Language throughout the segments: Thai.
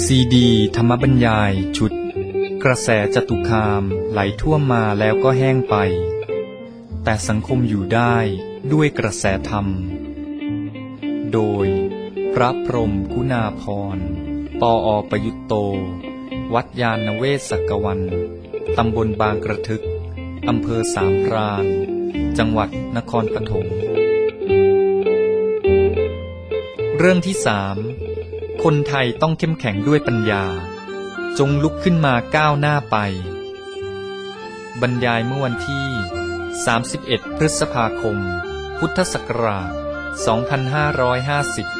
ซีดีธรรมบรรยายชุดกระแสจตุคามไหลท่วมมาแล้วก็แห้งไปแต่สังคมอยู่ได้ด้วยกระแสธรรมโดยพระพรหมกุณาภรณ์ปอ.ประยุตโตวัดยานเวศกวันตำบลบางกระทึกอำเภอสามพรานจังหวัดนครปฐมเรื่องที่3คนไทยต้องเข้มแข็งด้วยปัญญาจงลุกขึ้นมาก้าวหน้าไปบรรยายเมื่อวันที่31 พฤษภาคม พุทธศักราช 2550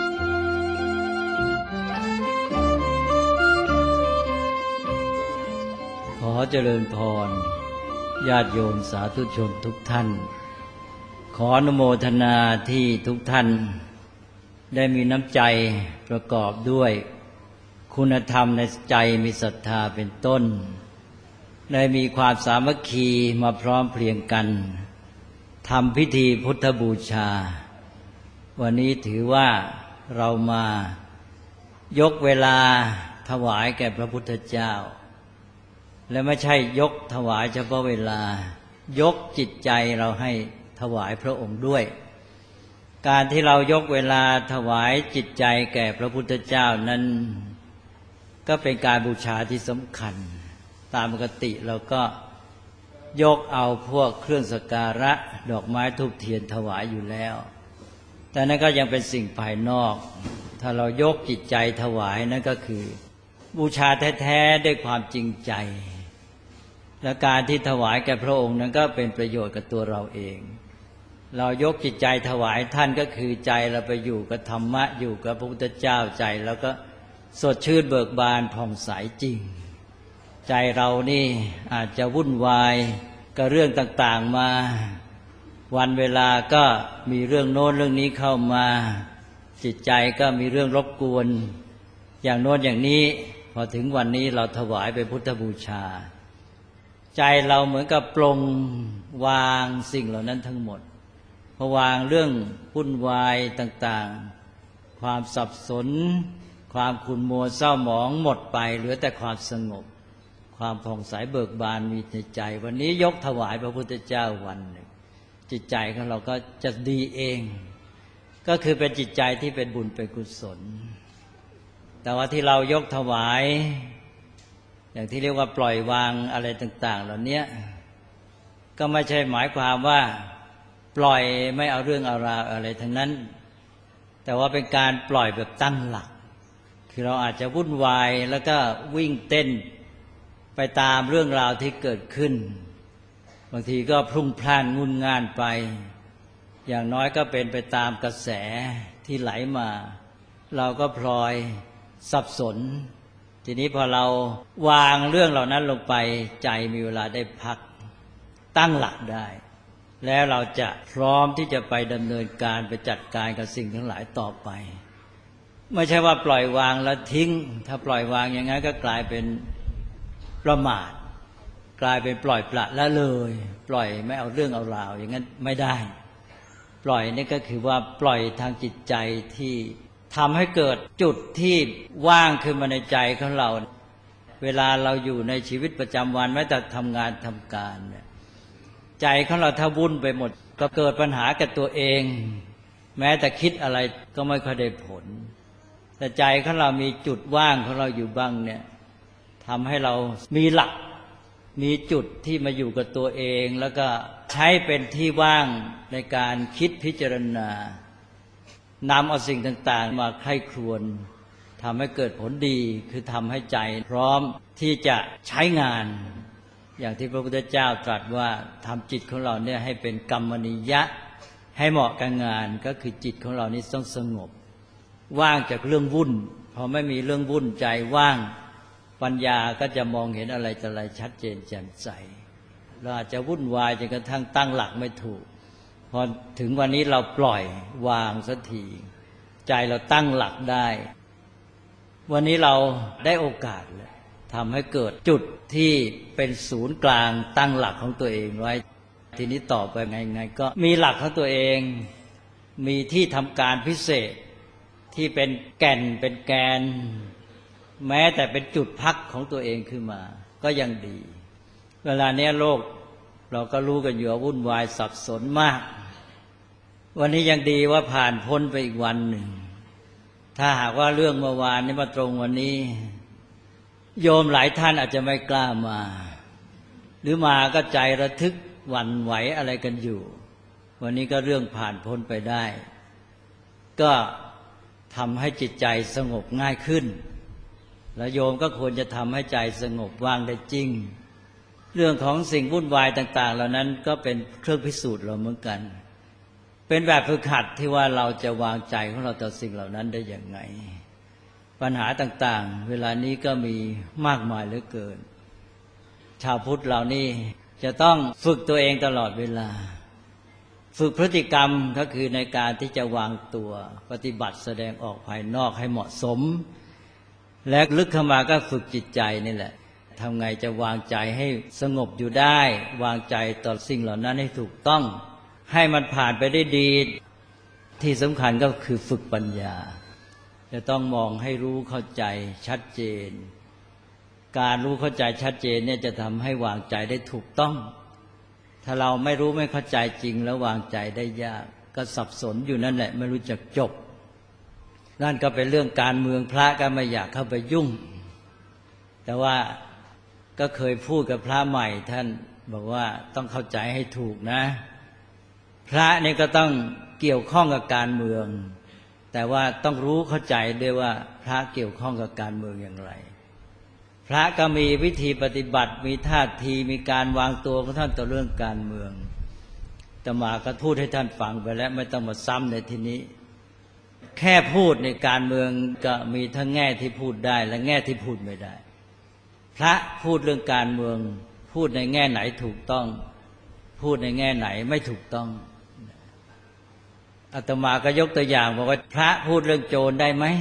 ขอเจริญพรญาติโยมสาธุชนทุกท่านขออนุโมทนาที่ทุกท่านได้มีน้ำใจประกอบด้วยคุณธรรมในใจมีศรัทธาเป็นต้นได้มีความสามัคคีมาพร้อมเพรียงกันทำพิธีพุทธบูชาวันนี้ถือว่าเรามายกเวลาถวายแก่พระพุทธเจ้าและไม่ใช่ยกถวายเฉพาะเวลายกจิตใจเราให้ถวายพระองค์ด้วยการที่เรายกเวลาถวายจิตใจแก่พระพุทธเจ้านั้นก็เป็นการบูชาที่สำคัญตามปกติเราก็ยกเอาพวกเครื่องสักการะดอกไม้ธูปเทียนถวายอยู่แล้วแต่นั่นก็ยังเป็นสิ่งภายนอกถ้าเรายกจิตใจถวายนั่นก็คือบูชาแท้ๆด้วยความจริงใจและการที่ถวายแก่พระองค์นั้นก็เป็นประโยชน์กับตัวเราเองเรายกจิตใจถวายท่านก็คือใจเราไปอยู่กับธรรมะอยู่กับพระพุทธเจ้าใจแล้วก็สดชื่นเบิกบานผ่องใสจริงใจเรานี่อาจจะวุ่นวายกับเรื่องต่างๆมาวันเวลาก็มีเรื่องโน้นเรื่องนี้เข้ามาจิตใจก็มีเรื่องรบกวนอย่างโน้นอย่างนี้พอถึงวันนี้เราถวายเป็นพุทธบูชาใจเราเหมือนกับปลงวางสิ่งเหล่านั้นทั้งหมดพอวางเรื่องวุ่นวายต่างๆความสับสนความขุ่นมัวเศร้าหมองหมดไปเหลือแต่ความสงบความผ่องใสเบิกบานมีในใจวันนี้ยกถวายพระพุทธเจ้าวันหนึ่งจิตใจของเราก็จะดีเองก็คือเป็นจิตใจที่เป็นบุญเป็นกุศลแต่ว่าที่เรายกถวายอย่างที่เรียกว่าปล่อยวางอะไรต่างๆเหล่านี้ก็ไม่ใช่หมายความว่าปล่อยไม่เอาเรื่องเอาราวอะไรทั้งนั้นแต่ว่าเป็นการปล่อยแบบตั้งหลักคือเราอาจจะวุ่นวายแล้วก็วิ่งเต้นไปตามเรื่องราวที่เกิดขึ้นบางทีก็พลุ่งพล่านงุนง่านไปอย่างน้อยก็เป็นไปตามกระแสที่ไหลมาเราก็พลอยสับสนทีนี้พอเราวางเรื่องเหล่านั้นลงไปใจมีเวลาได้พักตั้งหลักได้แล้วเราจะพร้อมที่จะไปดำเนินการไปจัดการกับสิ่งทั้งหลายต่อไปไม่ใช่ว่าปล่อยวางแล้วทิ้งถ้าปล่อยวางอย่างนั้นก็กลายเป็นประมาทกลายเป็นปล่อยปละละเลยปล่อยไม่เอาเรื่องเอาราวอย่างนั้นไม่ได้ปล่อยนี่ก็คือว่าปล่อยทางจิตใจที่ทำให้เกิดจุดที่ว่างขึ้นมาในใจของเราเวลาเราอยู่ในชีวิตประจำวันแม้แต่ทำงานทำการเนี่ยใจของเราถ้าวุ่นไปหมดก็เกิดปัญหากับตัวเองแม้แต่คิดอะไรก็ไม่ค่อยได้ผลแต่ใจของเรามีจุดว่างของเราอยู่บ้างเนี่ยทำให้เรามีหลักมีจุดที่มาอยู่กับตัวเองแล้วก็ใช้เป็นที่ว่างในการคิดพิจารณานำเอาสิ่งต่างๆมาใคร่ครวญทำให้เกิดผลดีคือทำให้ใจพร้อมที่จะใช้งานอย่างที่พระพุทธเจ้าตรัสว่าทำจิตของเราเนี่ยให้เป็นกัมมณียะให้เหมาะกับงานก็คือจิตของเรานี่ต้องสงบว่างจากเรื่องวุ่นพอไม่มีเรื่องวุ่นใจว่างปัญญาก็จะมองเห็นอะไรต่ออะไรชัดเจนแจ่มใสเราอาจจะวุ่นวายจนกระทั่งตั้งหลักไม่ถูกพอถึงวันนี้เราปล่อยวางสักทีใจเราตั้งหลักได้วันนี้เราได้โอกาสแล้วทำให้เกิดจุดที่เป็นศูนย์กลางตั้งหลักของตัวเองไว้ทีนี้ต่อไปไงก็มีหลักของตัวเองมีที่ทำการพิเศษที่เป็นแก่นเป็นแกนแม้แต่เป็นจุดพักของตัวเองขึ้นมาก็ยังดี เวลาเนี้ยโลกเราก็รู้กันอยู่ว่าวุ่นวายสับสนมากวันนี้ยังดีว่าผ่านพ้นไปอีกวันหนึ่งถ้าหากว่าเรื่องเมื่อวานนี้มาตรงวันนี้โยมหลายท่านอาจจะไม่กล้ามาหรือมาก็ใจระทึกหวั่นไหวอะไรกันอยู่วันนี้ก็เรื่องผ่านพ้นไปได้ก็ทำให้จิตใจสงบง่ายขึ้นแล้วโยมก็ควรจะทำให้ใจสงบวางได้จริงเรื่องของสิ่งวุ่นวายต่างๆเหล่านั้นก็เป็นเครื่องพิสูจน์เราเหมือนกันเป็นแบบฝึกหัดที่ว่าเราจะวางใจของเราต่อสิ่งเหล่านั้นได้อย่างไงปัญหาต่างๆเวลานี้ก็มีมากมายเหลือเกินชาวพุทธเรานี่จะต้องฝึกตัวเองตลอดเวลาฝึกพฤติกรรมก็คือในการที่จะวางตัวปฏิบัติแสดงออกภายนอกให้เหมาะสมและลึกเข้ามาก็ฝึกจิตใจนี่แหละทำไงจะวางใจให้สงบอยู่ได้วางใจต่อสิ่งเหล่านั้นให้ถูกต้องให้มันผ่านไปได้ดีที่สำคัญก็คือฝึกปัญญาจะต้องมองให้รู้เข้าใจชัดเจนการรู้เข้าใจชัดเจนเนี่ยจะทำให้วางใจได้ถูกต้องถ้าเราไม่รู้ไม่เข้าใจจริงแล้ววางใจได้ยากก็สับสนอยู่นั่นแหละไม่รู้จักจบนั่นก็เป็นเรื่องการเมืองพระก็ไม่อยากเข้าไปยุ่งแต่ว่าก็เคยพูดกับพระใหม่ท่านบอกว่าต้องเข้าใจให้ถูกนะพระนี่ก็ต้องเกี่ยวข้องกับการเมืองแต่ว่าต้องรู้เข้าใจด้วยว่าพระเกี่ยวข้องกับการเมืองอย่างไรพระก็มีวิธีปฏิบัติมีท่าทีมีการวางตัวของท่านต่อเรื่องการเมืองอาตมาก็พูดให้ท่านฟังไปแล้วไม่ต้องมาซ้ำในที่นี้แค่พูดในการเมืองก็มีทั้งแง่ที่พูดได้และแง่ที่พูดไม่ได้พระพูดเรื่องการเมืองพูดในแง่ไหนถูกต้องพูดในแง่ไหนไม่ถูกต้องอาตมาก็ยกตัวอย่างบอกว่าพระพูดเรื่องโจรได้ไหม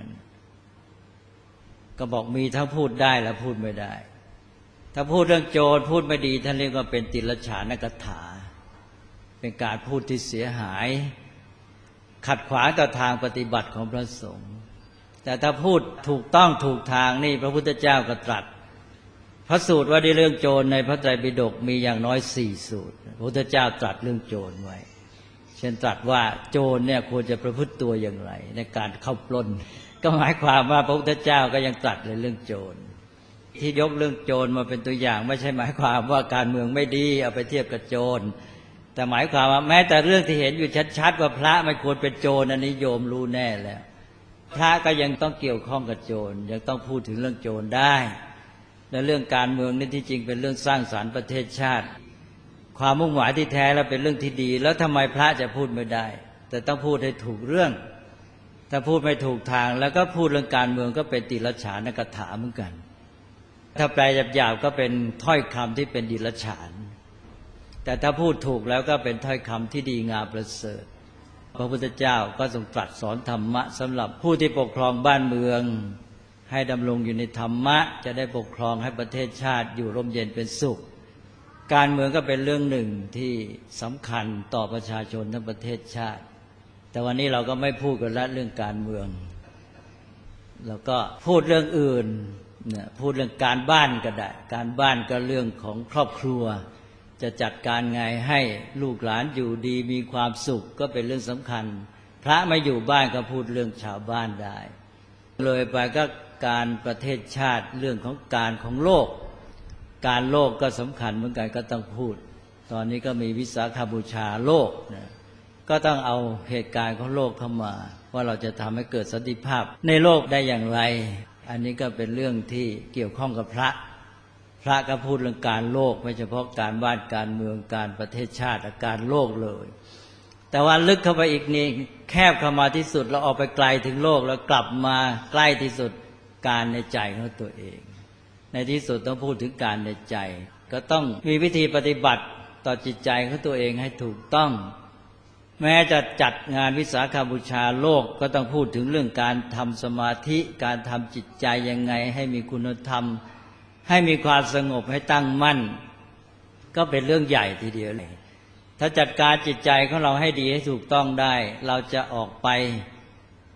ก็บอกมีทั้งพูดได้และพูดไม่ได้ถ้าพูดเรื่องโจรพูดไม่ดีท่านเรียกว่าเป็นติลฉานกถาเป็นการพูดที่เสียหายขัดขวางต่อทางปฏิบัติของพระสงฆ์แต่ถ้าพูดถูกต้องถูกทางนี่พระพุทธเจ้าก็ตรัสพระสูตรว่าในเรื่องโจรในพระไตรปิฎกมีอย่างน้อย4สูตรพระพุทธเจ้าตรัสเรื่องโจรไว้เช่นตรัสว่าโจรเนี่ยควรจะประพฤติตัวอย่างไรในการเข้าปล้นก็หมายความว่าพระพุทธเจ้าก็ยังตรัสเลยเรื่องโจรที่ยกเรื่องโจรมาเป็นตัวอย่างไม่ใช่หมายความว่าการเมืองไม่ดีเอาไปเทียบกับโจรแต่หมายความว่าแม้แต่เรื่องที่เห็นอยู่ชัดๆว่าพระไม่ควรเป็นโจรอันนี้โยมรู้แน่แล้วพระก็ยังต้องเกี่ยวข้องกับโจรยังต้องพูดถึงเรื่องโจรได้และเรื่องการเมืองนี่ที่จริงเป็นเรื่องสร้างสรรค์ประเทศชาติความมุ่งหมายที่แท้แล้วเป็นเรื่องที่ดีแล้วทำไมพระจะพูดไม่ได้แต่ต้องพูดให้ถูกเรื่องถ้าพูดไม่ถูกทางแล้วก็พูดเรื่องการเมืองก็เป็นติลฉานกถาเหมือนกันถ้าแปลหยาบๆก็เป็นถ้อยคำที่เป็นดิลฉานแต่ถ้าพูดถูกแล้วก็เป็นถ้อยคำที่ดีงามประเสริฐพระพุทธเจ้าก็ทรงตรัสสอนธรรมะสำหรับผู้ที่ปกครองบ้านเมืองให้ดำรงอยู่ในธรรมะจะได้ปกครองให้ประเทศชาติอยู่ร่มเย็นเป็นสุขการเมืองก็เป็นเรื่องหนึ่งที่สำคัญต่อประชาชนทั้งประเทศชาติแต่วันนี้เราก็ไม่พูดกันละเรื่องการเมืองเราก็พูดเรื่องอื่นเนี่ยพูดเรื่องการบ้านก็ได้การบ้านก็เรื่องของครอบครัวจะจัดการไงให้ลูกหลานอยู่ดีมีความสุขก็เป็นเรื่องสำคัญพระไม่อยู่บ้านก็พูดเรื่องชาวบ้านได้เลยไปก็การประเทศชาติเรื่องของการของโลกการโลกก็สำคัญเหมือนกันก็ต้องพูดตอนนี้ก็มีวิสาขบูชาโลกนะก็ต้องเอาเหตุการณ์ของโลกเข้ามาว่าเราจะทำให้เกิดสันติภาพในโลกได้อย่างไรอันนี้ก็เป็นเรื่องที่เกี่ยวข้องกับพระก็พูดเรื่องการโลกไม่เฉพาะการบ้านการเมืองการประเทศชาติการโลกเลยแต่ว่าลึกเข้าไปอีกนี่แคบเข้ามาที่สุดเราออกไปไกลถึงโลกแล้วกลับมาใกล้ที่สุดการในใจของตัวเองในที่สุดต้องพูดถึงการในใจก็ต้องมีวิธีปฏิบัติต่อจิตใจของตัวเองให้ถูกต้องแม้จะจัดงานวิสาขบูชาโลกก็ต้องพูดถึงเรื่องการทำสมาธิการทำจิตใจยังไงให้มีคุณธรรมให้มีความสงบให้ตั้งมั่นก็เป็นเรื่องใหญ่ทีเดียวเลยถ้าจัดการจิตใจของเราให้ดีให้ถูกต้องได้เราจะออกไป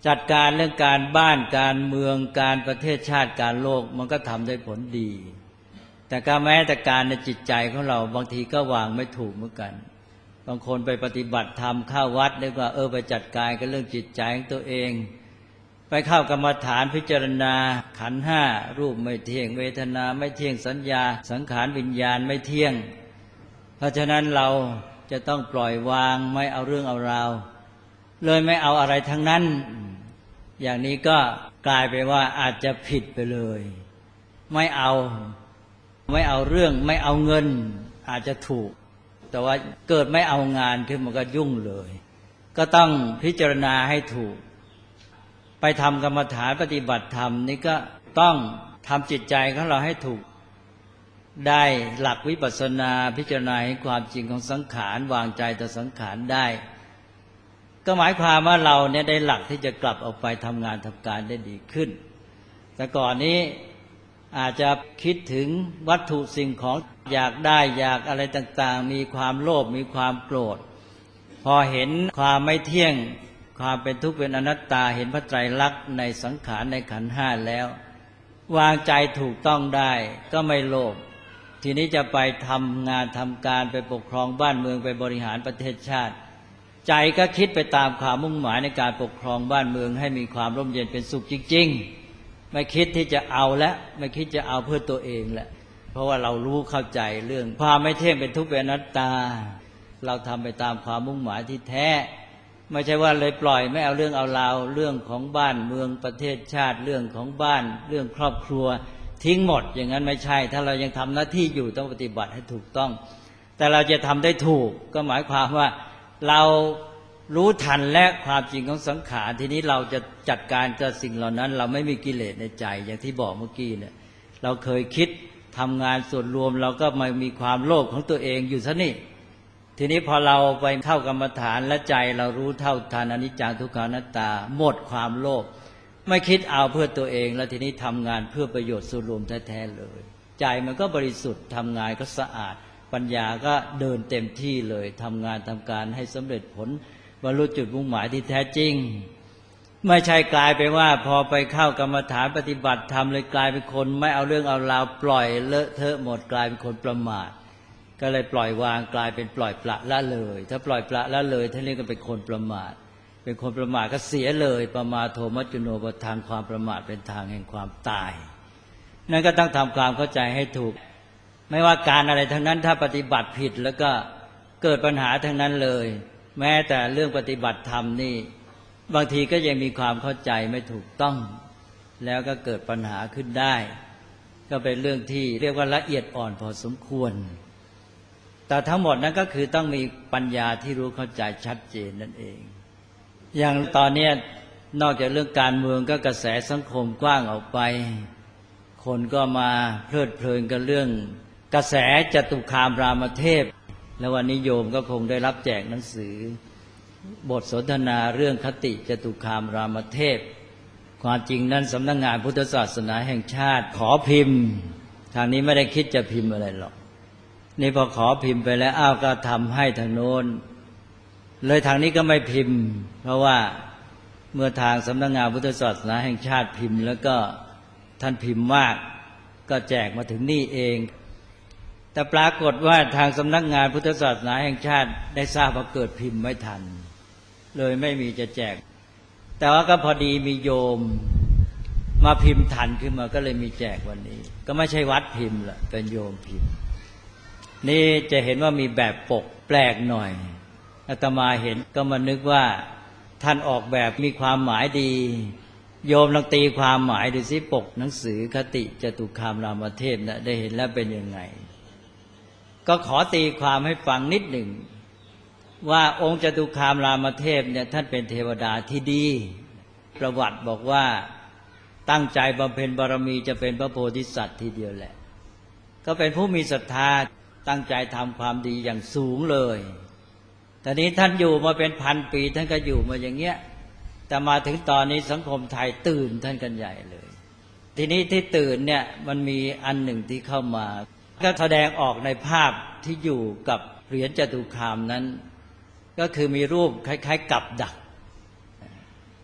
จัดการเรื่องการบ้านการเมืองการประเทศชาติการโลกมันก็ทำได้ผลดีแต่ก็แม้แต่การในจิตใจของเราบางทีก็วางไม่ถูกเหมือนกันบางคนไปปฏิบัติธรรมเข้าวัดนึกว่าไปจัดการกับเรื่องจิตใจของตัวเองไปเข้ากรรมฐานพิจารณาขันธ์ห้ารูปไม่เที่ยงเวทนาไม่เที่ยงสัญญาสังขารวิญญาณไม่เที่ยงเพราะฉะนั้นเราจะต้องปล่อยวางไม่เอาเรื่องเอาราวเลยไม่เอาอะไรทั้งนั้นอย่างนี้ก็กลายไปว่าอาจจะผิดไปเลยไม่เอาเรื่องไม่เอาเงินอาจจะถูกแต่ว่าเกิดไม่เอางานขึ้นมันก็ยุ่งเลยก็ต้องพิจารณาให้ถูกไปทำกรรมฐานปฏิบัติธรรมนี่ก็ต้องทำจิตใจของเราให้ถูกได้หลักวิปัสสนาพิจารณาให้ความจริงของสังขารวางใจต่อสังขารได้ก็หมายความว่าเราเนี่ยได้หลักที่จะกลับออกไปทำงานทำการได้ดีขึ้นแต่ก่อนนี้อาจจะคิดถึงวัตถุสิ่งของอยากได้อยากอะไรต่างๆมีความโลภมีความโกรธพอเห็นความไม่เที่ยงความเป็นทุกข์เป็นอนัตตาเห็นพระไตรลักษณ์ในสังขารในขันธ์ห้าแล้ววางใจถูกต้องได้ก็ไม่โลภทีนี้จะไปทำงานทำการไปปกครองบ้านเมืองไปบริหารประเทศชาติใจก็คิดไปตามความมุ่งหมายในการปกครองบ้านเมืองให้มีความร่มเย็นเป็นสุขจริงๆไม่คิดที่จะเอาแล้วไม่คิดจะเอาเพื่อตัวเองแหละเพราะว่าเรารู้เข้าใจเรื่องความไม่เที่ยงเป็นทุกข์เป็นอนัตตาเราทำไปตามความมุ่งหมายที่แท้ไม่ใช่ว่าเลยปล่อยไม่เอาเรื่องเอาราวเรื่องของบ้านเมืองประเทศชาติเรื่องของบ้านเรื่องครอบครัวทิ้งหมดอย่างนั้นไม่ใช่ถ้าเรายังทำหน้าที่อยู่ต้องปฏิบัติให้ถูกต้องแต่เราจะทำได้ถูกก็หมายความว่าเรารู้ทันและความจริงของสังขารทีนี้เราจะจัดการกับสิ่งเหล่านั้นเราไม่มีกิเลสในใจอย่างที่บอกเมื่อกี้เนี่ยเราเคยคิดทำงานส่วนรวมเราก็มามีความโลภของตัวเองอยู่ซะนี่ทีนี้พอเราไปเข้ากรรมฐานและใจเรารู้เท่าทันอนิจจังทุกขังอนัตตาหมดความโลภไม่คิดเอาเพื่อตัวเองแล้วทีนี้ทำงานเพื่อประโยชน์ส่วนรวมแท้ๆเลยใจมันก็บริสุทธิ์ทำงานก็สะอาดปัญญาก็เดินเต็มที่เลยทำงานทำการให้สำเร็จผลบรรลุจุดมุ่งหมายที่แท้จริงไม่ใช่กลายไปว่าพอไปเข้ากรรมฐานปฏิบัติธรรมเลยกลายเป็นคนไม่เอาเรื่องเอาราวปล่อยเลอะเทอะหมดกลายเป็นคนประมาทก็เลยปล่อยวางกลายเป็นปล่อยปละละเลยถ้าปล่อยปละละเลยท่านเรียกกันเป็นคนประมาทเป็นคนประมาทก็เสียเลยประมาทโทมัจจุโนปทานความประมาทเป็นทางแห่งความตายนั่นก็ต้องทำความเข้าใจให้ถูกไม่ว่าการอะไรทั้งนั้นถ้าปฏิบัติผิดแล้วก็เกิดปัญหาทั้งนั้นเลยแม้แต่เรื่องปฏิบัติธรรมนี่บางทีก็ยังมีความเข้าใจไม่ถูกต้องแล้วก็เกิดปัญหาขึ้นได้ก็เป็นเรื่องที่เรียกว่าละเอียดอ่อนพอสมควรแต่ทั้งหมดนั้นก็คือต้องมีปัญญาที่รู้เข้าใจชัดเจนนั่นเองอย่างตอนนี้นอกจากเรื่องการเมืองก็กระแสสังคมกว้างออกไปคนก็มาเพลิดเพลินกับเรื่องกระแสจตุคามรามเทพแล้ววันนี้โยมก็คงได้รับแจกหนังสือบทสนทนาเรื่องคติจตุคามรามเทพความจริงนั้นสำนักงานพุทธศาสนาแห่งชาติขอพิมพ์ทางนี้ไม่ได้คิดจะพิมพ์อะไรหรอกนี่พอขอพิมพ์ไปแล้วก็ทำให้ทางโน้นเลยทางนี้ก็ไม่พิมพ์เพราะว่าเมื่อทางสำนักงานพุทธศาสนาแห่งชาติพิมพ์แล้วก็ท่านพิมพ์มากก็แจกมาถึงนี่เองแต่ปรากฏว่าทางสำนักงานพุทธศาสนาแห่งชาติได้ทราบว่าเกิดพิมพ์ไม่ทันเลยไม่มีจะแจกแต่ว่าก็พอดีมีโยมมาพิมพ์ทันขึ้นมาก็เลยมีแจกวันนี้ก็ไม่ใช่วัดพิมพ์ละเป็นโยมพิมพ์นี่จะเห็นว่ามีแบบปกแปลกหน่อยอาตมาเห็นก็มานึกว่าท่านออกแบบมีความหมายดีโยมลองตีความหมายดูสิปกหนังสือคติจตุคามรามเทพนะได้เห็นแล้วเป็นยังไงก็ขอตีความให้ฟังนิดหนึ่งว่าองค์จตุคามรามเทพเนี่ยท่านเป็นเทวดาที่ดีประวัติบอกว่าตั้งใจบำเพ็ญบารมีจะเป็นพระโพธิสัตว์ทีเดียวแหละก็เป็นผู้มีศรัทธาตั้งใจทำความดีอย่างสูงเลยแต่นี้ท่านอยู่มาเป็นพันปีท่านก็อยู่มาอย่างเงี้ยแต่มาถึงตอนนี้สังคมไทยตื่นท่านกันใหญ่เลยทีนี้ที่ตื่นเนี่ยมันมีอันหนึ่งที่เข้ามาก็แสดงออกในภาพที่อยู่กับเหรียญจตุคามนั้นก็คือมีรูปคล้ายๆกับดัก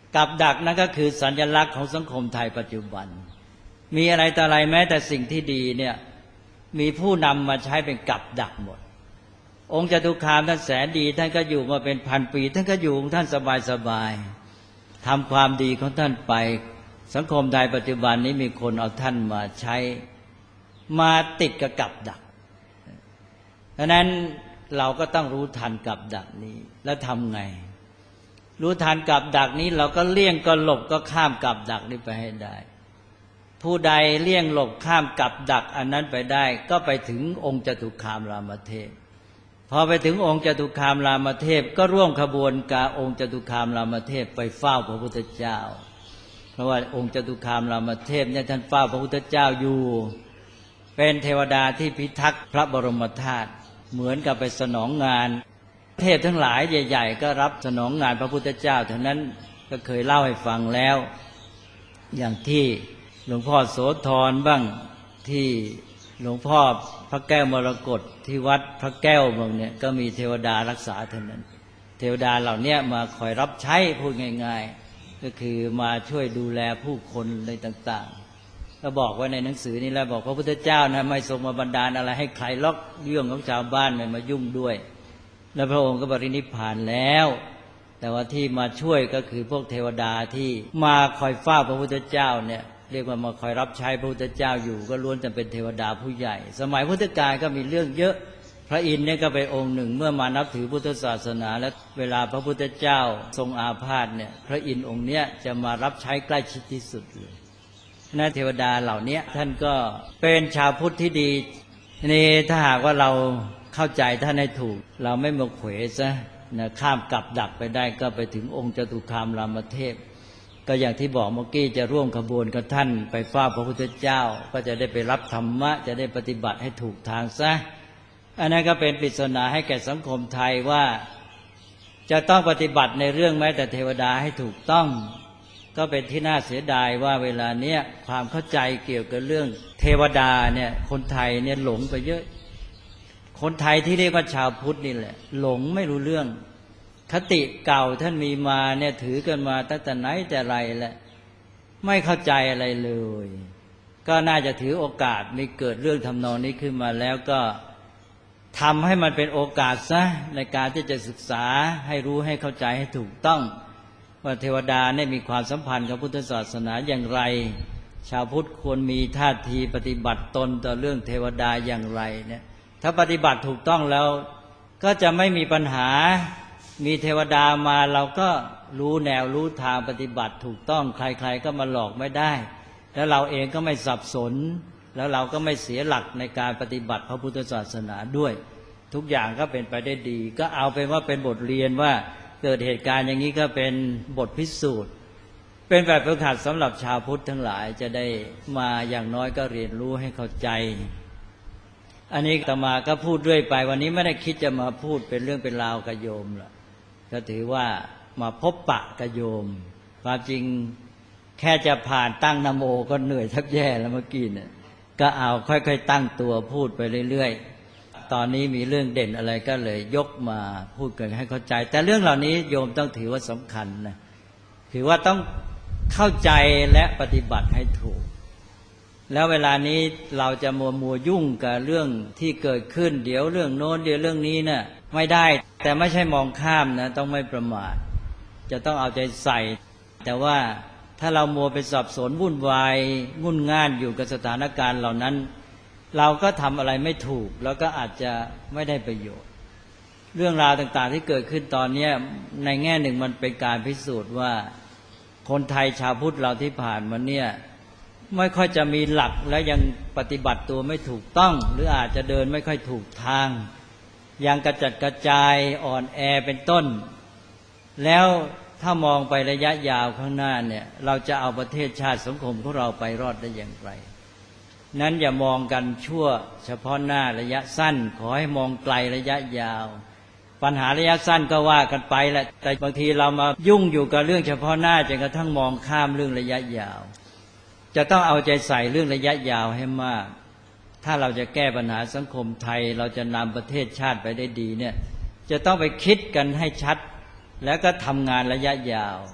กับดักนั่นก็คือสัญลักษณ์ของสังคมไทยปัจจุบันมีอะไรต่ออะไรแม้แต่สิ่งที่ดีเนี่ยมีผู้นำมาใช้เป็นกับดักหมดองค์จตุคามท่านแสนดีท่านก็อยู่มาเป็นพันปีท่านก็อยู่ของท่านสบายๆทำความดีของท่านไปสังคมไทยปัจจุบันนี้มีคนเอาท่านมาใช้มาติดกับดักดังนั้นเราก็ต้องรู้ทันกับดักนี้แล้วทำไงรู้ทันกับดักนี้เราก็เลี่ยงก็หลบก็ข้ามกับดักนี้ไปให้ได้ผู้ใดเลี่ยงหลบข้ามกับดักอันนั้นไปได้ก็ไปถึงองค์จตุคามรามเทพพอไปถึงองค์จตุคามรามเทพก็ร่วมขบวนกับองค์จตุคามรามเทพไปเฝ้าพระพุทธเจ้าเพราะว่าองค์จตุคามรามเทพเนี่ยท่านเฝ้าพระพุทธเจ้าอยู่เป็นเทวดาที่พิทักษ์พระบรมธาตุเหมือนกับไปสนองงานเทพทั้งหลายใหญ่ๆก็รับสนองงานพระพุทธเจ้าทั้งนั้นก็เคยเล่าให้ฟังแล้วอย่างที่หลวงพ่อโสธรบ้างที่หลวงพ่อพระแก้วมรกตที่วัดพระแก้วบางเนี่ยก็มีเทวดารักษาเท่านั้นเทวดาเหล่านี้มาคอยรับใช้พูดง่ายๆก็คือมาช่วยดูแลผู้คนอะไรต่างๆแล้วบอกไว้ในหนังสือนี่แล้วบอกพระพุทธเจ้านะไม่ทรงมาบันดาลอะไรให้ใครล็อกเรื่องของชาวบ้านไม่มายุ่งด้วยแล้วพระองค์ก็บรินิพพานแล้วแต่ว่าที่มาช่วยก็คือพวกเทวดาที่มาคอยเฝ้าพระพุทธเจ้าเนี่ยเรียกว่ามาคอยรับใช้พระพุทธเจ้าอยู่ก็ล้วนจะเป็นเทวดาผู้ใหญ่สมัยพุทธกาลก็มีเรื่องเยอะพระอินทร์เนี่ยก็เป็นองค์หนึ่งเมื่อมานับถือพุทธศาสนาและเวลาพระพุทธเจ้าทรงอาพาธเนี่ยพระอินทร์องค์เนี้ยจะมารับใช้ใกล้ชิดที่สุดเลยนะเทวดาเหล่านี้ท่านก็เป็นชาวพุทธที่ดีนี่ถ้าหากว่าเราเข้าใจท่านให้ถูกเราไม่มาเขวซะนะข้ามกับดักไปได้ก็ไปถึงองค์จตุคามรามเทพก็อย่างที่บอกเมื่อกี้จะร่วมขบวนกับท่านไปเฝ้าพระพุทธเจ้าก็จะได้ไปรับธรรมะจะได้ปฏิบัติให้ถูกทางซะอันนั้นก็เป็นปริศนาให้แก่สังคมไทยว่าจะต้องปฏิบัติในเรื่องแม้แต่เทวดาให้ถูกต้องก็เป็นที่น่าเสียดายว่าเวลาเนี้ยความเข้าใจเกี่ยวกับเรื่องเทวดาเนี่ยคนไทยเนี่ยหลงไปเยอะคนไทยที่เรียกว่าชาวพุทธนี่แหละหลงไม่รู้เรื่องคติเก่าท่านมีมาเนี่ยถือกันมาตั้งแต่ไหนแต่ไรแหละไม่เข้าใจอะไรเลยก็น่าจะถือโอกาสมีเกิดเรื่องทำนองนี้ขึ้นมาแล้วก็ทำให้มันเป็นโอกาสซะในการที่จะศึกษาให้รู้ให้เข้าใจให้ถูกต้องว่าเทวดาเนี่ยมีความสัมพันธ์กับพุทธศาสนาอย่างไรชาวพุทธควรมีท่าทีปฏิบัติตนต่อเรื่องเทวดาอย่างไรเนี่ยถ้าปฏิบัติถูกต้องแล้วก็จะไม่มีปัญหามีเทวดามาเราก็รู้แนวรู้ทางปฏิบัติถูกต้องใครๆก็มาหลอกไม่ได้แล้วเราเองก็ไม่สับสนแล้วเราก็ไม่เสียหลักในการปฏิบัติพระพุทธศาสนาด้วยทุกอย่างก็เป็นไปได้ดีก็เอาเป็นว่าเป็นบทเรียนว่าเกิดเหตุการณ์อย่างนี้ก็เป็นบทพิสูจน์เป็นแบบฝึกหัดสำหรับชาวพุทธทั้งหลายจะได้มาอย่างน้อยก็เรียนรู้ให้เข้าใจอันนี้อาตมาก็พูดเรื่อยไปวันนี้ไม่ได้คิดจะมาพูดเป็นเรื่องเป็นราวกับโยมหรอกก็ถือว่ามาพบปะกับโยมความจริงแค่จะผ่านตั้งนะโมก็เหนื่อยแทบแย่แล้วเมื่อกี้เนี่ยก็เอาค่อยๆตั้งตัวพูดไปเรื่อยๆตอนนี้มีเรื่องเด่นอะไรก็เลยยกมาพูดกันให้เข้าใจแต่เรื่องเหล่านี้โยมต้องถือว่าสำคัญนะถือว่าต้องเข้าใจและปฏิบัติให้ถูกแล้วเวลานี้เราจะมัวยุ่งกับเรื่องที่เกิดขึ้นเดี๋ยวเรื่องโน้นเดี๋ยวเรื่องนี้เนี่ยไม่ได้แต่ไม่ใช่มองข้ามนะต้องไม่ประมาทจะต้องเอาใจใส่แต่ว่าถ้าเรามัวไปสับสนวุ่นวายงุ่นง่านอยู่กับสถานการณ์เหล่านั้นเราก็ทำอะไรไม่ถูกแล้วก็อาจจะไม่ได้ประโยชน์เรื่องราวต่างๆที่เกิดขึ้นตอนนี้ในแง่หนึ่งมันเป็นการพิสูจน์ว่าคนไทยชาวพุทธเราที่ผ่านมาเนี่ยไม่ค่อยจะมีหลักและยังปฏิบัติตัวไม่ถูกต้องหรืออาจจะเดินไม่ค่อยถูกทางยังกระจัดกระจายอ่อนแอเป็นต้นแล้วถ้ามองไประยะยาวข้างหน้าเนี่ยเราจะเอาประเทศชาติสังคมของเราไปรอดได้อย่างไรนั้นอย่ามองกันชั่วเฉพาะหน้าระยะสั้นขอให้มองไกลระยะยาวปัญหาระยะสั้นก็ว่ากันไปแหละแต่บางทีเรามายุ่งอยู่กับเรื่องเฉพาะหน้าจนกระทั่งมองข้ามเรื่องระยะยาวจะต้องเอาใจใส่เรื่องระยะยาวให้มากถ้าเราจะแก้ปัญหาสังคมไทยเราจะนำประเทศชาติไปได้ดีเนี่ยจะต้องไปคิดกันให้ชัดแล้วก็ทำงานระยะยาว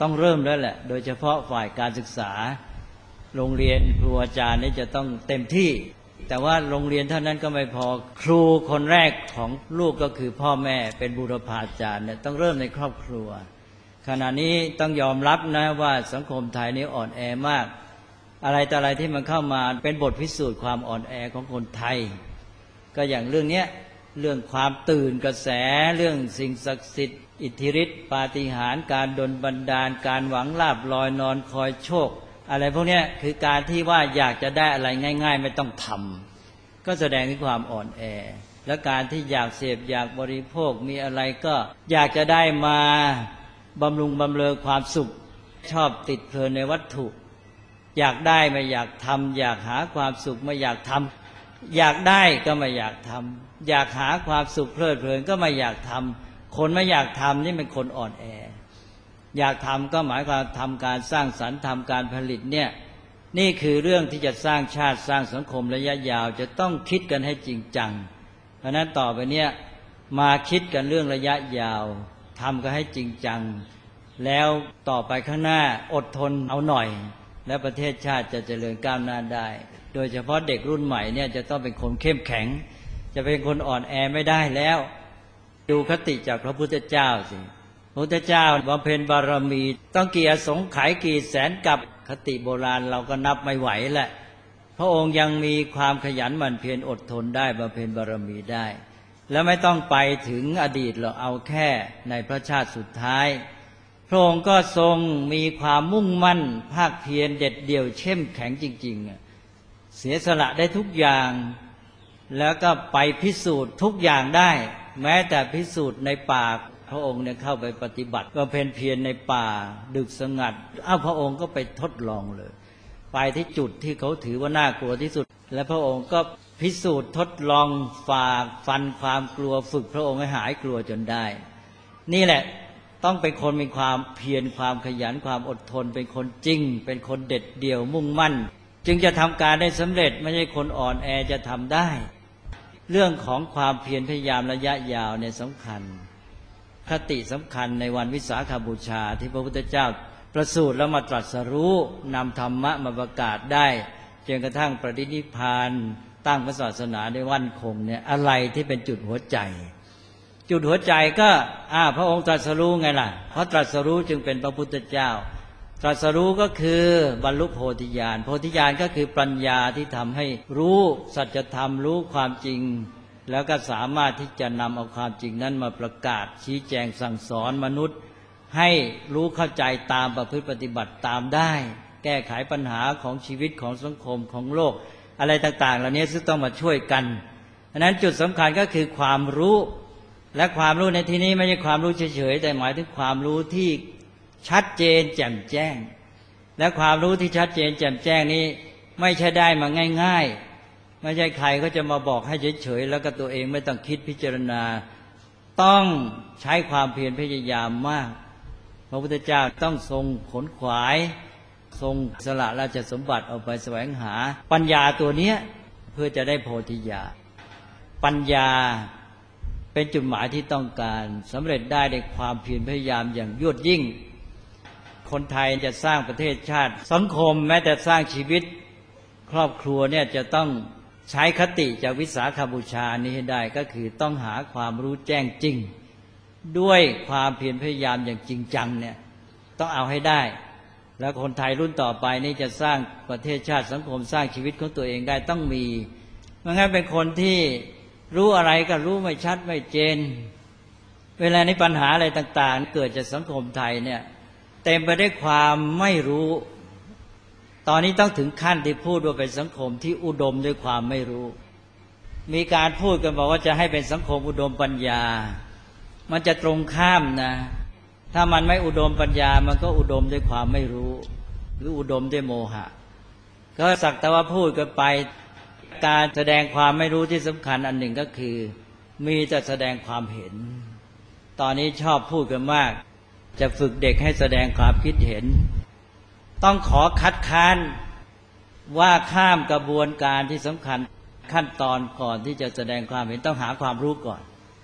ต้องเริ่มแล้วแหละโดยเฉพาะฝ่ายการศึกษาโรงเรียนครูอาจารย์นี่จะต้องเต็มที่แต่ว่าโรงเรียนเท่านั้นก็ไม่พอครูคนแรกของลูกก็คือพ่อแม่เป็นบุรพาจารย์เนี่ยต้องเริ่มในครอบครัวขณะนี้ต้องยอมรับนะว่าสังคมไทยนี้อ่อนแอมากอะไรแต่อะไรที่มันเข้ามาเป็นบทพิสูจน์ความอ่อนแอของคนไทยก็อย่างเรื่องเนี้ยเรื่องความตื่นกระแสเรื่องสิ่งศักดิ์สิทธิ์อิทธิฤทธิปาฏิหาริย์การดลบันดาลการหวังลาภลอยนอนคอยโชคอะไรพวกนี้คือการที่ว่าอยากจะได้อะไรง่ายๆไม่ต้องทำก็แสดงถึงความอ่อนแอและการที่อยากเสพอยากบริโภคมีอะไรก็อยากจะได้มาบำรุงบำเรอความสุขชอบติดเพลินในวัตถุอยากได้ไม่อยากทำอยากหาความสุขไม่อยากทำอยากได้ก็ไม่อยากทำอยากหาความสุขเพลิดเพลินก็ไม่อยากทำคนไม่อยากทำนี่เป็นคนอ่อนแออยากทำก็หมายความทำการสร้างสรรค์ทำการผลิตเนี่ยนี่คือเรื่องที่จะสร้างชาติสร้างสังคมระยะยาวจะต้องคิดกันให้จริงจังเพราะนั้นต่อไปเนี่ยมาคิดกันเรื่องระยะยาวทำกันให้จริงจังแล้วต่อไปข้างหน้าอดทนเอาหน่อยและประเทศชาติจะเจริญก้าวหน้าได้โดยเฉพาะเด็กรุ่นใหม่เนี่ยจะต้องเป็นคนเข้มแข็งจะเป็นคนอ่อนแอไม่ได้แล้วดูคติจากพระพุทธเจ้าสิพระพุทธเจ้าบำเพ็ญบารมีต้องกี่อสงไขยกี่แสนกับคติโบราณเราก็นับไม่ไหวแหละพระองค์ยังมีความขยันหมั่นเพียรอดทนได้บำเพ็ญบารมีได้แล้วไม่ต้องไปถึงอดีตเราเอาแค่ในพระชาติสุดท้ายพระองค์ก็ทรงมีความมุ่งมั่นภาคเพียรเด็ดเดี่ยวเข้มแข็งจริงๆเสียสละได้ทุกอย่างแล้วก็ไปพิสูจน์ทุกอย่างได้แม้แต่พิสูจน์ในป่าพระองค์เนี่ยเข้าไปปฏิบัติบำเพ็ญเพียรในป่าดึกสงัดพระองค์ก็ไปทดลองเลยไปที่จุดที่เขาถือว่าน่ากลัวที่สุดและพระองค์ก็พิสูจน์ทดลองฝ่าฟันความกลัวฝึกพระองค์ให้หายกลัวจนได้นี่แหละต้องเป็นคนมีความเพียรความขยันความอดทนเป็นคนจริงเป็นคนเด็ดเดี่ยวมุ่งมั่นจึงจะทำการได้สำเร็จไม่ใช่คนอ่อนแอจะทำได้เรื่องของความเพียรพยายามระยะยาวเนี่ยสำคัญคติสำคัญในวันวิสาขบูชาที่พระพุทธเจ้าประสูติแล้วมาตรัสรู้นำธรรมะมาประกาศได้จนกระทั่งปรินิพพานตั้งพระศาสนาได้มั่นคงเนี่ยอะไรที่เป็นจุดหัวใจจุดหัวใจก็พระองค์ตรัสรู้ไงล่ะเพราะตรัสรู้จึงเป็นพระพุทธเจ้าตรัสรู้ก็คือบรรลุโพธิญาณโพธิญาณก็คือปัญญาที่ทำให้รู้สัจธรรมรู้ความจริงแล้วก็สามารถที่จะนำเอาความจริงนั้นมาประกาศชี้แจงสั่งสอนมนุษย์ให้รู้เข้าใจตามประพฤติปฏิบัติตามได้แก้ไขปัญหาของชีวิตของสังคมของโลกอะไรต่างๆเหล่านี้ซึ่งต้องมาช่วยกันฉะนั้นจุดสำคัญก็คือความรู้และความรู้ในที่นี้ไม่ใช่ความรู้เฉยๆแต่หมายถึงความรู้ที่ชัดเจนแจ่มแจ้งและความรู้ที่ชัดเจนแจ่มแจ้งนี้ไม่ใช่ได้มาง่ายๆไม่ใช่ใครก็จะมาบอกให้เฉยๆแล้วก็ตัวเองไม่ต้องคิดพิจารณาต้องใช้ความเพียรพยายามมากพระพุทธเจ้าต้องทรงขนขวายทรงสละราชสมบัติเอาไปแสวงหาปัญญาตัวนี้เพื่อจะได้โพธิญาณปัญญาเป็นจุดหมายที่ต้องการสำเร็จได้ด้วยความเพียรพยายามอย่างยวดยิ่งคนไทยจะสร้างประเทศชาติสังคมแม้แต่สร้างชีวิตครอบครัวเนี่ยจะต้องใช้คติจากวิสาขบูชานี้ให้ได้ก็คือต้องหาความรู้แจ้งจริงด้วยความเพียรพยายามอย่างจริงจังเนี่ยต้องเอาให้ได้แล้วคนไทยรุ่นต่อไปนี่จะสร้างประเทศชาติสังคมสร้างชีวิตของตัวเองได้ต้องมีไม่งั้นเป็นคนที่รู้อะไรก็รู้ไม่ชัดไม่เจนเวลานี้ปัญหาอะไรต่างๆเกิดจากสังคมไทยเนี่ยเต็มไปด้วยความไม่รู้ตอนนี้ต้องถึงขั้นที่พูดว่าเป็นสังคมที่อุดมด้วยความไม่รู้มีการพูดกันบอกว่าจะให้เป็นสังคมอุดมปัญญามันจะตรงข้ามนะถ้ามันไม่อุดมปัญญามันก็อุดมด้วยความไม่รู้หรืออุดมด้วยโมหะก็สักแต่ว่าพูดกันไปการแสดงความไม่รู้ที่สำคัญอันหนึ่งก็คือมีแต่แสดงความเห็นตอนนี้ชอบพูดกันมากจะฝึกเด็กให้แสดงความคิดเห็นต้องขอคัดค้านว่าข้ามกระบวนการที่สำคัญขั้นตอนก่อนที่จะแสดงความเห็นต้องหาความรู้ก่อน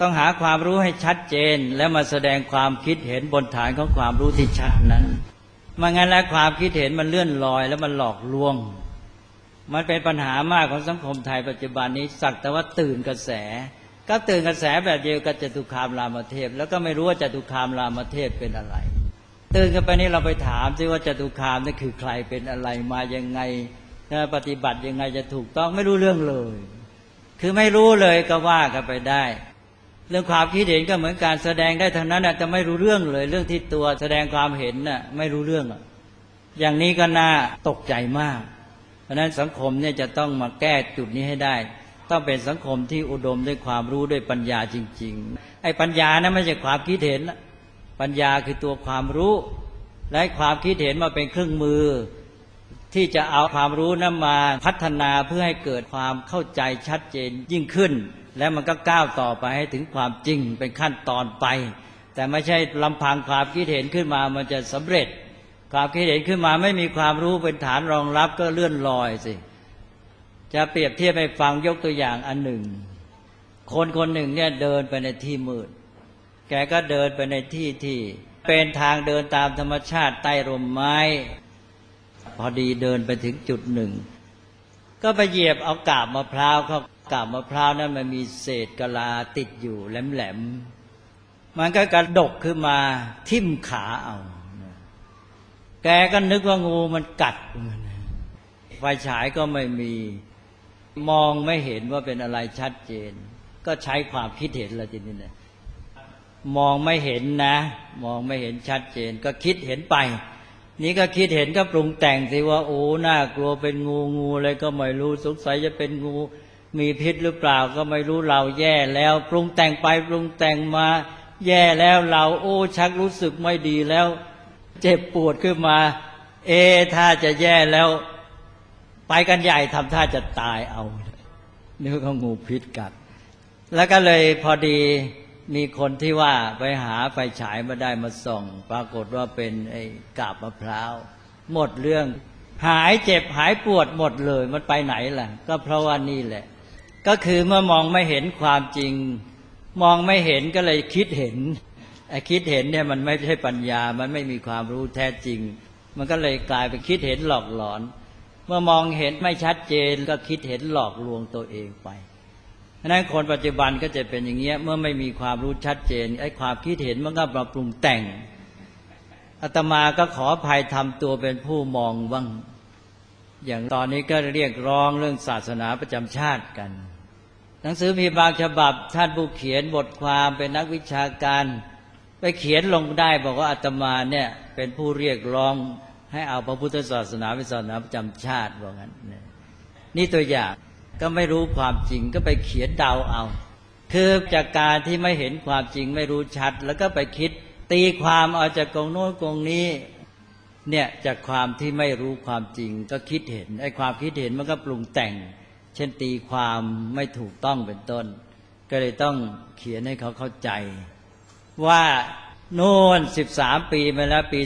ต้องหาความรู้ให้ชัดเจนแล้วมาแสดงความคิดเห็นบนฐานของความรู้ที่ชัดนั้นไม่งั้นแล้วความคิดเห็นมันเลื่อนลอยแล้วมันหลอกลวงมันเป็นปัญหามากของสังคมไทยปัจจุบันนี้สักแต่ว่าตื่นกระแสก็ตื่นกระแสแบบเดียวกับจตุคามรามเทพแล้วก็ไม่รู้ว่าจตุคามรามเทพเป็นอะไรตื่นกันไปนี้เราไปถามซิว่าจตุคามนี่คือใครเป็นอะไรมายังไงปฏิบัติยังไงจะถูกต้องไม่รู้เรื่องเลยคือไม่รู้เลยก็ว่ากันไปได้เรื่องความคิดเห็นก็เหมือนการแสดงได้เท่านั้นแต่ไม่รู้เรื่องเลยเรื่องที่ตัวแสดงความเห็นน่ะไม่รู้เรื่องอย่างนี้ก็น่าตกใจมากเพราะนั้นสังคมเนี่ยจะต้องมาแก้จุดนี้ให้ได้ต้องเป็นสังคมที่อุดมด้วยความรู้ด้วยปัญญาจริงๆไอ้ปัญญานั้นไม่ใช่ความคิดเห็นปัญญาคือตัวความรู้และความคิดเห็นมาเป็นเครื่องมือที่จะเอาความรู้นั้นมาพัฒนาเพื่อให้เกิดความเข้าใจชัดเจนยิ่งขึ้นและมันก็ก้าวต่อไปให้ถึงความจริงเป็นขั้นตอนไปแต่ไม่ใช่ลำพังความคิดเห็นขึ้นมามันจะสำเร็จความคิดเห็นขึ้นมาไม่มีความรู้เป็นฐานรองรับก็เลื่อนลอยสิจะเปรียบเทียบให้ฟังยกตัวอย่างอันหนึ่งคนคนหนึ่งเนี่ยเดินไปในที่มืดแกก็เดินไปในที่ที่เป็นทางเดินตามธรรมชาติใต้ร่มไม้พอดีเดินไปถึงจุดหนึ่งก็ไปเหยียบเอากาบมะพร้าวเขากาบมะพร้าวนั้นมันมีเศษกะลาติดอยู่แหลมๆมันก็กระดกขึ้นมาทิ่มขาเอาแกก็นึกว่างูมันกัดไฟฉายก็ไม่มีมองไม่เห็นว่าเป็นอะไรชัดเจนก็ใช้ความคิดเห็นละทีนี้เนี่ยมองไม่เห็นนะมองไม่เห็นชัดเจนก็คิดเห็นไปนี่ก็คิดเห็นก็ปรุงแต่งสิว่าโอ้น่ากลัวเป็นงูอะไรก็ไม่รู้สงสัยจะเป็นงูมีพิษหรือเปล่าก็ไม่รู้เราแย่แล้วปรุงแต่งไปปรุงแต่งมาแย่แล้วเราโอ้ชักรู้สึกไม่ดีแล้วเจ็บปวดขึ้นมาถ้าจะแย่แล้วไปกันใหญ่ทำท่าจะตายเอานึกว่างูพิษกัดแล้วก็เลยพอดีมีคนที่ว่าไปหาไฟฉายมาได้มาส่องปรากฏว่าเป็นไอ้กาบมะพร้าวหมดเรื่องหายเจ็บหายปวดหมดเลยมันไปไหนล่ะก็เพราะว่านี่แหละก็คือเมื่อมองไม่เห็นความจริงมองไม่เห็นก็เลยคิดเห็นไอ้คิดเห็นเนี่ยมันไม่ใช่ปัญญามันไม่มีความรู้แท้จริงมันก็เลยกลายเป็นคิดเห็นหลอกหลอนเมื่อมองเห็นไม่ชัดเจนก็คิดเห็นหลอกลวงตัวเองไปฉะนั้นคนปัจจุบันก็จะเป็นอย่างเงี้ยเมื่อไม่มีความรู้ชัดเจนไอ้ความคิดเห็นมันก็ปรุงแต่งอาตมาก็ขออภัยทำตัวเป็นผู้มองบ้างอย่างตอนนี้ก็เรียกร้องเรื่องศาสนาประจำชาติกันหนังสือพิมพ์บางฉบับท่านผู้เขียนบทความเป็นนักวิชาการไปเขียนลงได้บอกว่าอาตมาเนี่ยเป็นผู้เรียกร้องให้เอาพระพุทธศาสนาเป็นศาสนาประจำชาติว่างั้นนี่ตัวอย่างก็ไม่รู้ความจริงก็ไปเขียนเดาเอาคือจากการที่ไม่เห็นความจริงไม่รู้ชัดแล้วก็ไปคิดตีความเอาจากกองโน้นกองนี้เนี่ยจากความที่ไม่รู้ความจริงก็คิดเห็นไอ้ความคิดเห็นมันก็ปรุงแต่งเช่นตีความไม่ถูกต้องเป็นต้นก็เลยต้องเขียนให้เขาเข้าใจว่าโน่น13 ปีมาแล้วปี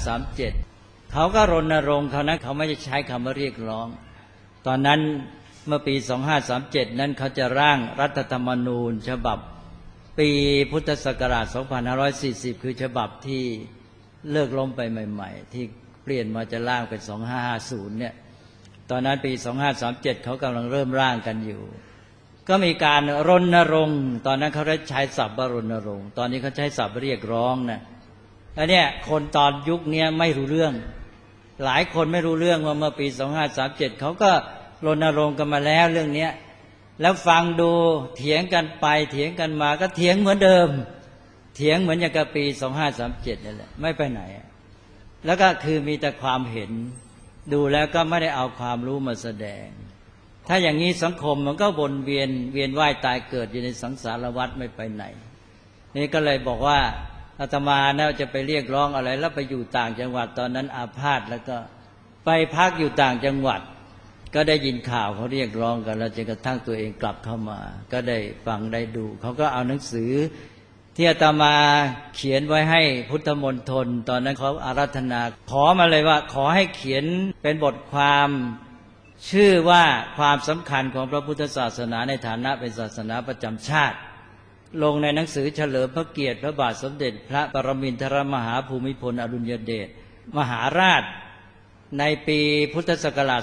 2537เขาก็รณรงค์เขานั้นเขาไม่ได้ใช้คำว่าเรียกร้องตอนนั้นเมื่อปี2537นั้นเขาจะร่างรัฐธรรมนูญฉบับปีพุทธศักราช2540คือฉบับที่เลิกล้มไปใหม่ๆที่เปลี่ยนมาจะร่างเป็น2550เนี่ยตอนนั้นปี2537เขากำลังเริ่มร่างกันอยู่ก็มีการรณรงค์ตอนนั้นเขาได้ใช้ศัพท์ว่ารณรงค์ตอนนี้เขาใช้ศัพท์เรียกร้องนะแล้วเนี่ยคนตอนยุคนี้ไม่รู้เรื่องหลายคนไม่รู้เรื่องว่าเมื่อปี2537เขาก็รณรงค์กันมาแล้วเรื่องนี้แล้วฟังดูเถียงกันไปเถียงกันมาก็เถียงเหมือนเดิมเถียงเหมือนอย่างกับปี2537นั่นแหละไม่ไปไหนแล้วก็คือมีแต่ความเห็นดูแล้วก็ไม่ได้เอาความรู้มาแสดงถ้าอย่างนี้สังคมมันก็วนเวียนว่ายตายเกิดอยู่ในสังสารวัฏไม่ไปไหนนี่ก็เลยบอกว่าอาตมาน่าจะไปเรียกร้องอะไรแล้วไปอยู่ต่างจังหวัดตอนนั้นอาพาธแล้วก็ไปพักอยู่ต่างจังหวัดก็ได้ยินข่าวเขาเรียกร้องกันแล้วจนกระทั่งตัวเองกลับเข้ามาก็ได้ฟังได้ดูเขาก็เอาหนังสือที่อาตมาเขียนไว้ให้พุทธมณฑลตอนนั้นเขาอาราธนาขอมาเลยว่าขอให้เขียนเป็นบทความชื่อว่าความสำคัญของพระพุทธศาสนาในฐานะเป็นศาสนาประจำชาติลงในหนังสือเฉลิมพระเกียรติพระบาทสมเด็จพระปรมินทรมหาภูมิพลอดุลยเดชมหาราชในปีพุทธศักราช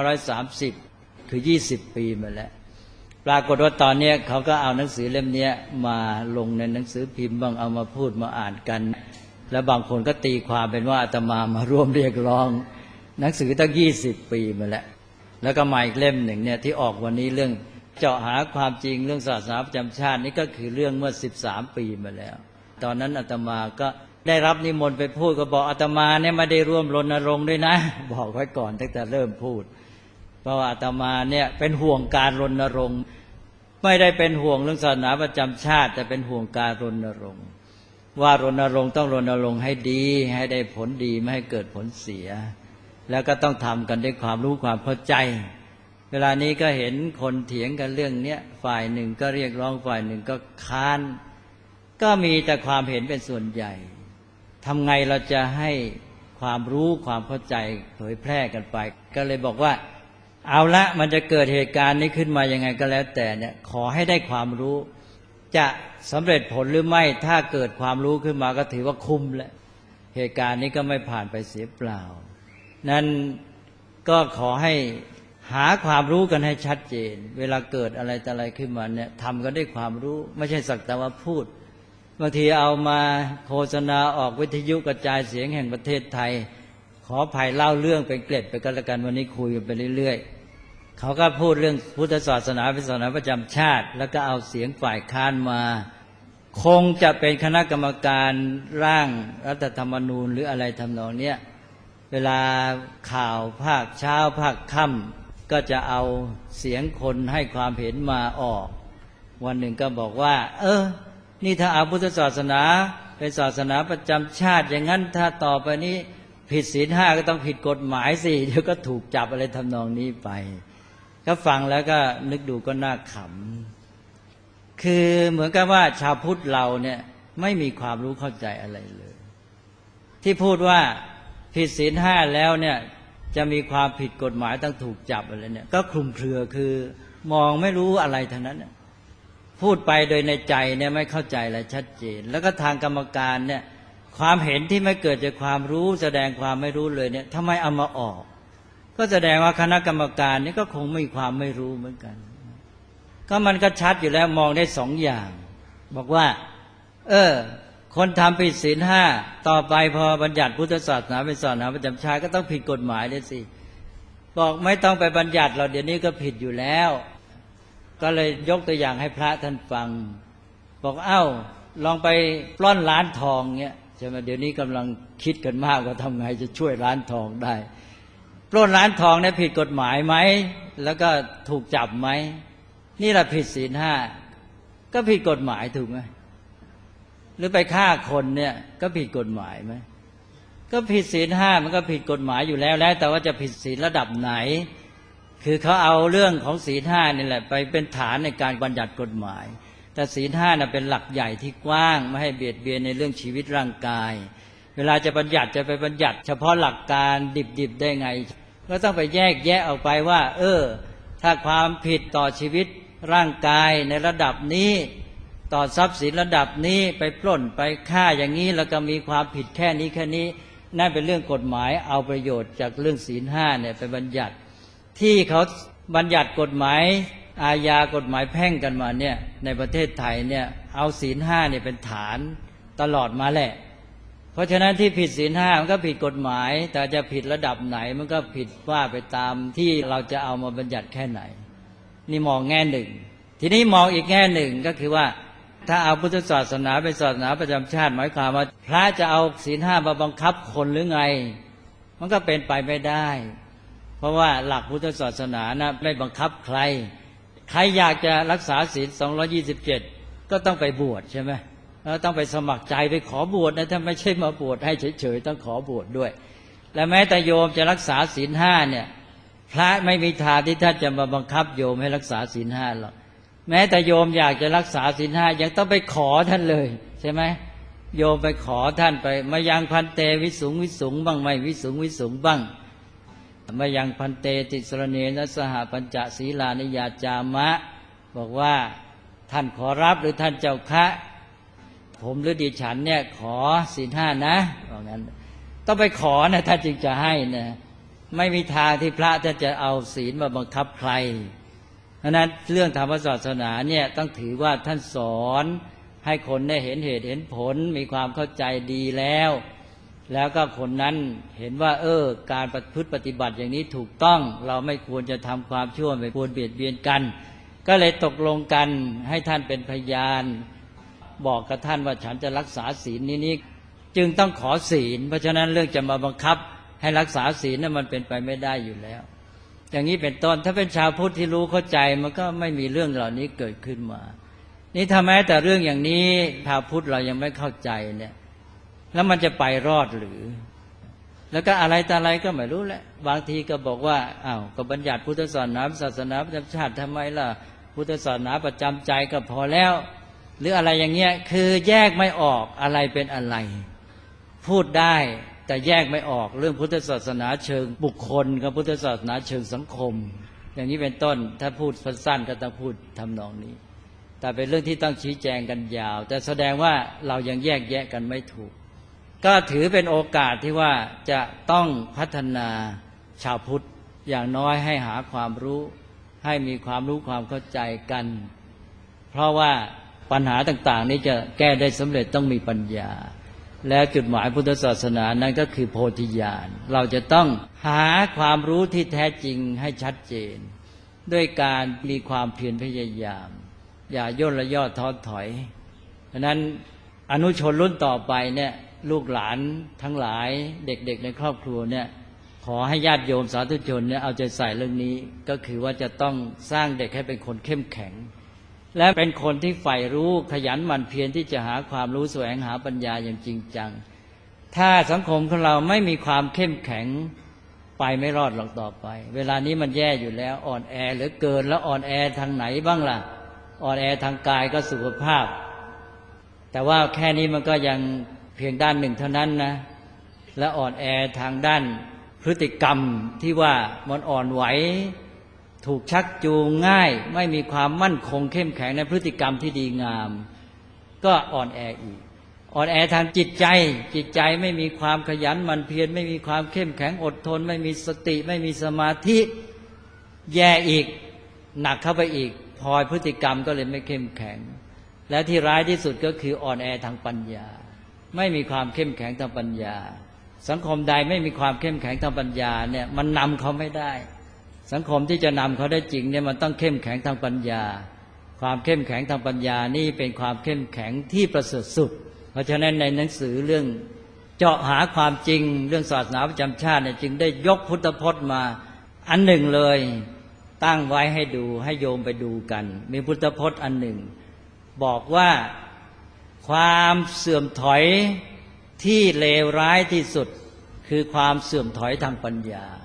2530 คือ 20 ปีมาแล้วปรากฏว่าตอนนี้เขาก็เอาหนังสือเล่มนี้มาลงในหนังสือพิมพ์บ้างเอามาพูดมาอ่านกันแล้วบางคนก็ตีความเป็นว่าอาตมามาร่วมเรียกร้องหนังสือตั้ง 20 ปีมาแล้วก็มาอีกเล่มหนึ่งเนี่ยที่ออกวันนี้เรื่องเจาะหาความจริงเรื่องศาสนาประจำชาตินี่ก็คือเรื่องเมื่อ13 ปีมาแล้วตอนนั้นอาตมาก็ได้รับนิมนต์ไปพูดก็บอกอาตมาเนี่ยไม่ได้ร่วมรณรงค์ด้วยนะบอกไว้ก่อนตั้งแต่เริ่มพูดเพราะว่าอาตมาเนี่ยเป็นห่วงการรณรงค์ไม่ได้เป็นห่วงเรื่องศาสนาประจำชาติแต่เป็นห่วงการรณรงค์ว่ารณรงค์ต้องรณรงค์ให้ดีให้ได้ผลดีไม่ให้เกิดผลเสียแล้วก็ต้องทำกันด้วยความรู้ความเข้าใจเวลานี้ก็เห็นคนเถียงกันเรื่องนี้ฝ่ายหนึ่งก็เรียกร้องฝ่ายหนึ่งก็ค้านก็มีแต่ความเห็นเป็นส่วนใหญ่ทำไงเราจะให้ความรู้ความเข้าใจเผยแพร่กันไปก็เลยบอกว่าเอาละมันจะเกิดเหตุการณ์นี้ขึ้นมายังไงก็แล้วแต่เนี่ยขอให้ได้ความรู้จะสำเร็จผลหรือไม่ถ้าเกิดความรู้ขึ้นมาก็ถือว่าคุ้มแล้วเหตุการณ์นี้ก็ไม่ผ่านไปเสียเปล่านั้นก็ขอให้หาความรู้กันให้ชัดเจนเวลาเกิดอะไรแต่อะไรขึ้นมาเนี่ยทำกันด้วยความรู้ไม่ใช่สักแต่ว่าพูดบางทีเอามาโฆษณาออกวิทยุกระจายเสียงแห่งประเทศไทยขอภัยเล่าเรื่องเป็นเกร็ดไปกันละกันวันนี้คุยไปเรื่อยๆเขาก็พูดเรื่องพุทธศาสนาเป็นศาสนาประจำชาติแล้วก็เอาเสียงฝ่ายค้านมาคงจะเป็นคณะกรรมการร่างรัฐธรรมนูญหรืออะไรทำนองเนี้ยเวลาข่าวภาคเช้าภาคค่ำก็จะเอาเสียงคนให้ความเห็นมาออกวันหนึ่งก็บอกว่านี่ถ้าเอาพุทธศาสนาเป็นศาสนาประจำชาติอย่างนั้นถ้าต่อไปนี้ผิดศีล 5ก็ต้องผิดกฎหมายสิเดี๋ยวก็ถูกจับอะไรทำนองนี้ไปก็ฟังแล้วก็นึกดูก็น่าขำคือเหมือนกับว่าชาวพุทธเราเนี่ยไม่มีความรู้เข้าใจอะไรเลยที่พูดว่าผิดศีล 5แล้วเนี่ยจะมีความผิดกฎหมายต้องถูกจับอะไรเนี่ยก็คลุมเครือคือมองไม่รู้อะไรทั้งนั้นพูดไปโดยในใจเนี่ยไม่เข้าใจอะไรชัดเจนแล้วก็ทางกรรมการเนี่ยความเห็นที่ไม่เกิดจากความรู้แสดงความไม่รู้เลยเนี่ยทำไมเอามาออกก็แสดงว่าคณะกรรมการนี่ก็คงมีความไม่รู้เหมือนกันก็มันก็ชัดอยู่แล้วมองได้2 อย่างบอกว่าคนทำผิดศีล 5ต่อไปพอบัญญัติพุทธศาสนาเป็นศาสนาประจำชาติก็ต้องผิดกฎหมายเลยสิบอกไม่ต้องไปบัญญัติเราเดี๋ยวนี้ก็ผิดอยู่แล้วก็เลยยกตัวอย่างให้พระท่านฟังบอกลองไปปล้นร้านทองเงี้ยใช่ไหมเดี๋ยวนี้กำลังคิดกันมากว่าทำไงจะช่วยร้านทองได้ปล้นร้านทองเนี่ยผิดกฎหมายไหมแล้วก็ถูกจับไหมนี่แหละผิดศีล 5ก็ผิดกฎหมายถูกไหมหรือไปฆ่าคนเนี่ยก็ผิดกฎหมายไหมก็ผิดศีล 5มันก็ผิดกฎหมายอยู่แล้วแต่ว่าจะผิดศีลระดับไหนคือเขาเอาเรื่องของศีล 5นี่แหละไปเป็นฐานในการบัญญัติกฎหมายแต่ศีล 5น่ะเป็นหลักใหญ่ที่กว้างไม่ให้เบียดเบียนในเรื่องชีวิตร่างกายเวลาจะบัญญัติจะไปบัญญัติเฉพาะหลักการดิบๆได้ไงก็ต้องไปแยกแยะออกไปว่าถ้าความผิดต่อชีวิตร่างกายในระดับนี้ต่อทรัพย์สินระดับนี้ไปปล้นไปฆ่าอย่างนี้แล้วก็มีความผิดแค่นี้นั่นเป็นเรื่องกฎหมายเอาประโยชน์จากเรื่องศีล 5เนี่ยไปบัญญัติที่เขาบัญญัติกฎหมายอาญากฎหมายแพ่งกันมาเนี่ยในประเทศไทยเนี่ยเอาศีล 5เนี่ยเป็นฐานตลอดมาแหละเพราะฉะนั้นที่ผิดศีล 5มันก็ผิดกฎหมายแต่จะผิดระดับไหนมันก็ผิดว่าไปตามที่เราจะเอามาบัญญัติแค่ไหนนี่มองแง่หนึ่งทีนี้มองอีกแง่หนึ่งก็คือว่าถ้าเอาพุทธศาสนาเป็นศาสนาประจำชาติหมายความว่าพระจะเอาศีล 5มาบังคับคนหรือไงมันก็เป็นไปไม่ได้เพราะว่าหลักพุทธศาสนานะไม่บังคับใครอยากจะรักษาศีล227ก็ต้องไปบวชใช่ไหมแล้วต้องไปสมัครใจไปขอบวชนะถ้าไม่ใช่มาบวชให้เฉยๆต้องขอบวชด้วยและแม้แต่โยมจะรักษาศีล 5เนี่ยพระไม่มีทางที่ท่านจะมาบังคับโยมให้รักษาศีล 5หรอกแม้แต่โยมอยากจะรักษาศีล 5ยังต้องไปขอท่านเลยใช่ไหมโยมไปขอท่านไปมายังพันเตวิสุงบ้างไม่วิสุงบ้างมายังพันเตติสรเนนะสหปัญจศีลานิยาจามะบอกว่าท่านขอรับหรือท่านเจ้าคะผมหรือดิฉันเนี่ยขอศีลห้านะว่างั้นต้องไปขอนะท่านจึงจะให้นะไม่มีทางที่พระท่านจะเอาศีลมาบังคับใครเพราะนั้นเรื่องธรรมศาสนาเนี่ยต้องถือว่าท่านสอนให้คนได้เห็นเหตุเห็นผลมีความเข้าใจดีแล้วก็คนนั้นเห็นว่าการประพฤติปฏิบัติอย่างนี้ถูกต้องเราไม่ควรจะทำความชั่วไม่ควรเบียดเบียนกันก็เลยตกลงกันให้ท่านเป็นพยานบอกกับท่านว่าฉันจะรักษาศีลนี้จึงต้องขอศีลเพราะฉะนั้นเรื่องจะมาบังคับให้รักษาศีลนั้นมันเป็นไปไม่ได้อยู่แล้วอย่างนี้เป็นต้นถ้าเป็นชาวพุทธที่รู้เข้าใจมันก็ไม่มีเรื่องเหล่านี้เกิดขึ้นมานี่ถ้าแม้แต่เรื่องอย่างนี้ชาวพุทธเรายังไม่เข้าใจเนี่ยแล้วมันจะไปรอดหรือแล้วก็อะไรแต่อะไรก็ไม่รู้แหละบางทีก็บอกว่าก็บัญญัติพุทธศาสนาประจำชาติทำไมล่ะพุทธศาสนาประจำใจก็พอแล้วหรืออะไรอย่างเงี้ยคือแยกไม่ออกอะไรเป็นอะไรพูดได้แต่แยกไม่ออกเรื่องพุทธศาสนาเชิงบุคคลกับพุทธศาสนาเชิงสังคมอย่างนี้เป็นต้นถ้าพูดสั้นๆก็ต้องพูดทำนองนี้แต่เป็นเรื่องที่ต้องชี้แจงกันยาวแต่แสดงว่าเรายังแยกแยะกันไม่ถูกก็ถือเป็นโอกาสที่ว่าจะต้องพัฒนาชาวพุทธอย่างน้อยให้หาความรู้ให้มีความรู้ความเข้าใจกันเพราะว่าปัญหาต่างๆนี้จะแก้ได้สำเร็จต้องมีปัญญาและจุดหมายพุทธศาสนานั้นก็คือโพธิญาณเราจะต้องหาความรู้ที่แท้จริงให้ชัดเจนด้วยการมีความเพียรพยายามอย่าย่นระย่อท้อถอยเพราะนั้นอนุชนรุ่นต่อไปเนี่ยลูกหลานทั้งหลายเด็กๆในครอบครัวเนี่ยขอให้ญาติโยมสาธุชนเนี่ยเอาใจใส่เรื่องนี้ก็คือว่าจะต้องสร้างเด็กให้เป็นคนเข้มแข็งและเป็นคนที่ใฝ่รู้ขยันหมั่นเพียรที่จะหาความรู้แสวงหาปัญญาอย่างจริงจังถ้าสังคมของเราไม่มีความเข้มแข็งไปไม่รอดหรอกต่อไปเวลานี้มันแย่อยู่แล้วอ่อนแอเหลือเกินแล้วอ่อนแอทางไหนบ้างล่ะอ่อนแอทางกายก็สุขภาพแต่ว่าแค่นี้มันก็ยังเพียงด้านหนึ่งเท่านั้นนะและอ่อนแอทางด้านพฤติกรรมที่ว่ามันอ่อนไหวถูกชักจูงง่ายไม่มีความมั่นคงเข้มแข็งในพฤติกรรมที่ดีงามก็อ่อนแออีกอ่อนแอทางจิตใจไม่มีความขยันหมั่นเพียรไม่มีความเข้มแข็งอดทนไม่มีสติไม่มีสมาธิแย่อีกหนักเข้าไปอีกพลอยพฤติกรรมก็เลยไม่เข้มแข็งและที่ร้ายที่สุดก็คืออ่อนแอทางปัญญาไม่มีความเข้มแข็งทางปัญญาสังคมใดไม่มีความเข้มแข็งทางปัญญาเนี่ยมันนำเขาไม่ได้สังคมที่จะนำเขาได้จริงเนี่ยมันต้องเข้มแข็งทางปัญญาความเข้มแข็งทางปัญญานี่เป็นความเข้มแข็งที่ประเสริฐสุดเพราะฉะนั้นในหนังสือเรื่องเจาะหาความจริงเรื่องศาสนาประจำชาติเนี่ยจึงได้ยกพุทธพจน์มาอันหนึ่งเลยตั้งไว้ให้ดูให้โยมไปดูกันมีพุทธพจน์อันหนึ่งบอกว่าความเสื่อมถอยที่เลวร้ายที่สุดคือความเสื่อมถอยทางปัญญา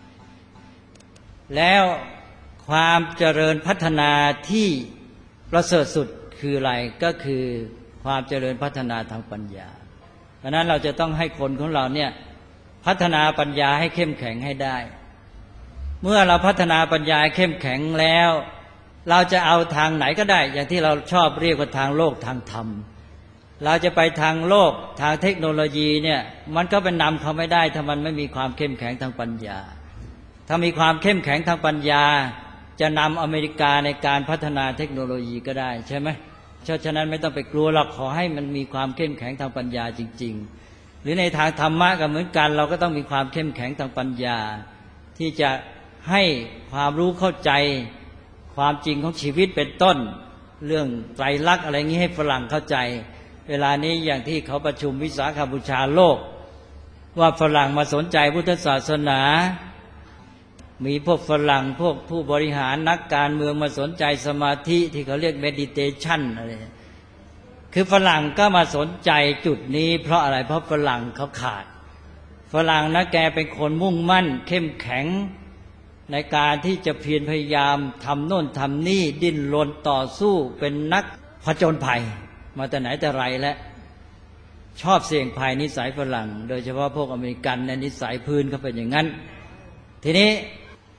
แล้วความเจริญพัฒนาที่ประเสริฐสุดคืออะไรก็คือความเจริญพัฒนาทางปัญญาเพราะนั้นเราจะต้องให้คนของเราเนี่ยพัฒนาปัญญาให้เข้มแข็งให้ได้เมื่อเราพัฒนาปัญญาเข้มแข็งแล้วเราจะเอาทางไหนก็ได้อย่างที่เราชอบเรียกว่าทางโลกทางธรรมเราจะไปทางโลกทางเทคโนโลยีเนี่ยมันก็เป็นนำเขาไม่ได้ถ้ามันไม่มีความเข้มแข็งทางปัญญาถ้ามีความเข้มแข็งทางปัญญาจะนำอเมริกาในการพัฒนาเทคโนโลยีก็ได้ใช่ไหมฉะนั้นไม่ต้องไปกลัวหรอกขอให้มันมีความเข้มแข็งทางปัญญาจริงๆหรือในทางธรรมะก็เหมือนกันเราก็ต้องมีความเข้มแข็งทางปัญญาที่จะให้ความรู้เข้าใจความจริงของชีวิตเป็นต้นเรื่องไตรลักษณ์อะไรงี้ให้ฝรั่งเข้าใจเวลานี้อย่างที่เขาประชุมวิสาขบูชาโลกว่าฝรั่งมาสนใจพุทธศาสนามีพวกฝรั่งพวกผู้บริหารนักการเมืองมาสนใจสมาธิที่เขาเรียกเมดิเทชันอะไรคือฝรั่งก็มาสนใจจุดนี้เพราะอะไรเพราะฝรั่งเขาขาดฝรั่งนะแกเป็นคนมุ่งมั่นเข้มแข็งในการที่จะเพียรพยายามทำโน่นทำนี่ดิ้นรนต่อสู้เป็นนักผจญภัยมาแต่ไหนแต่ไรแล้วชอบเสี่ยงภัยนิสัยฝรั่งโดยเฉพาะพวกอเมริกันในนิสัยพื้นเขาเป็นอย่างนั้นทีนี้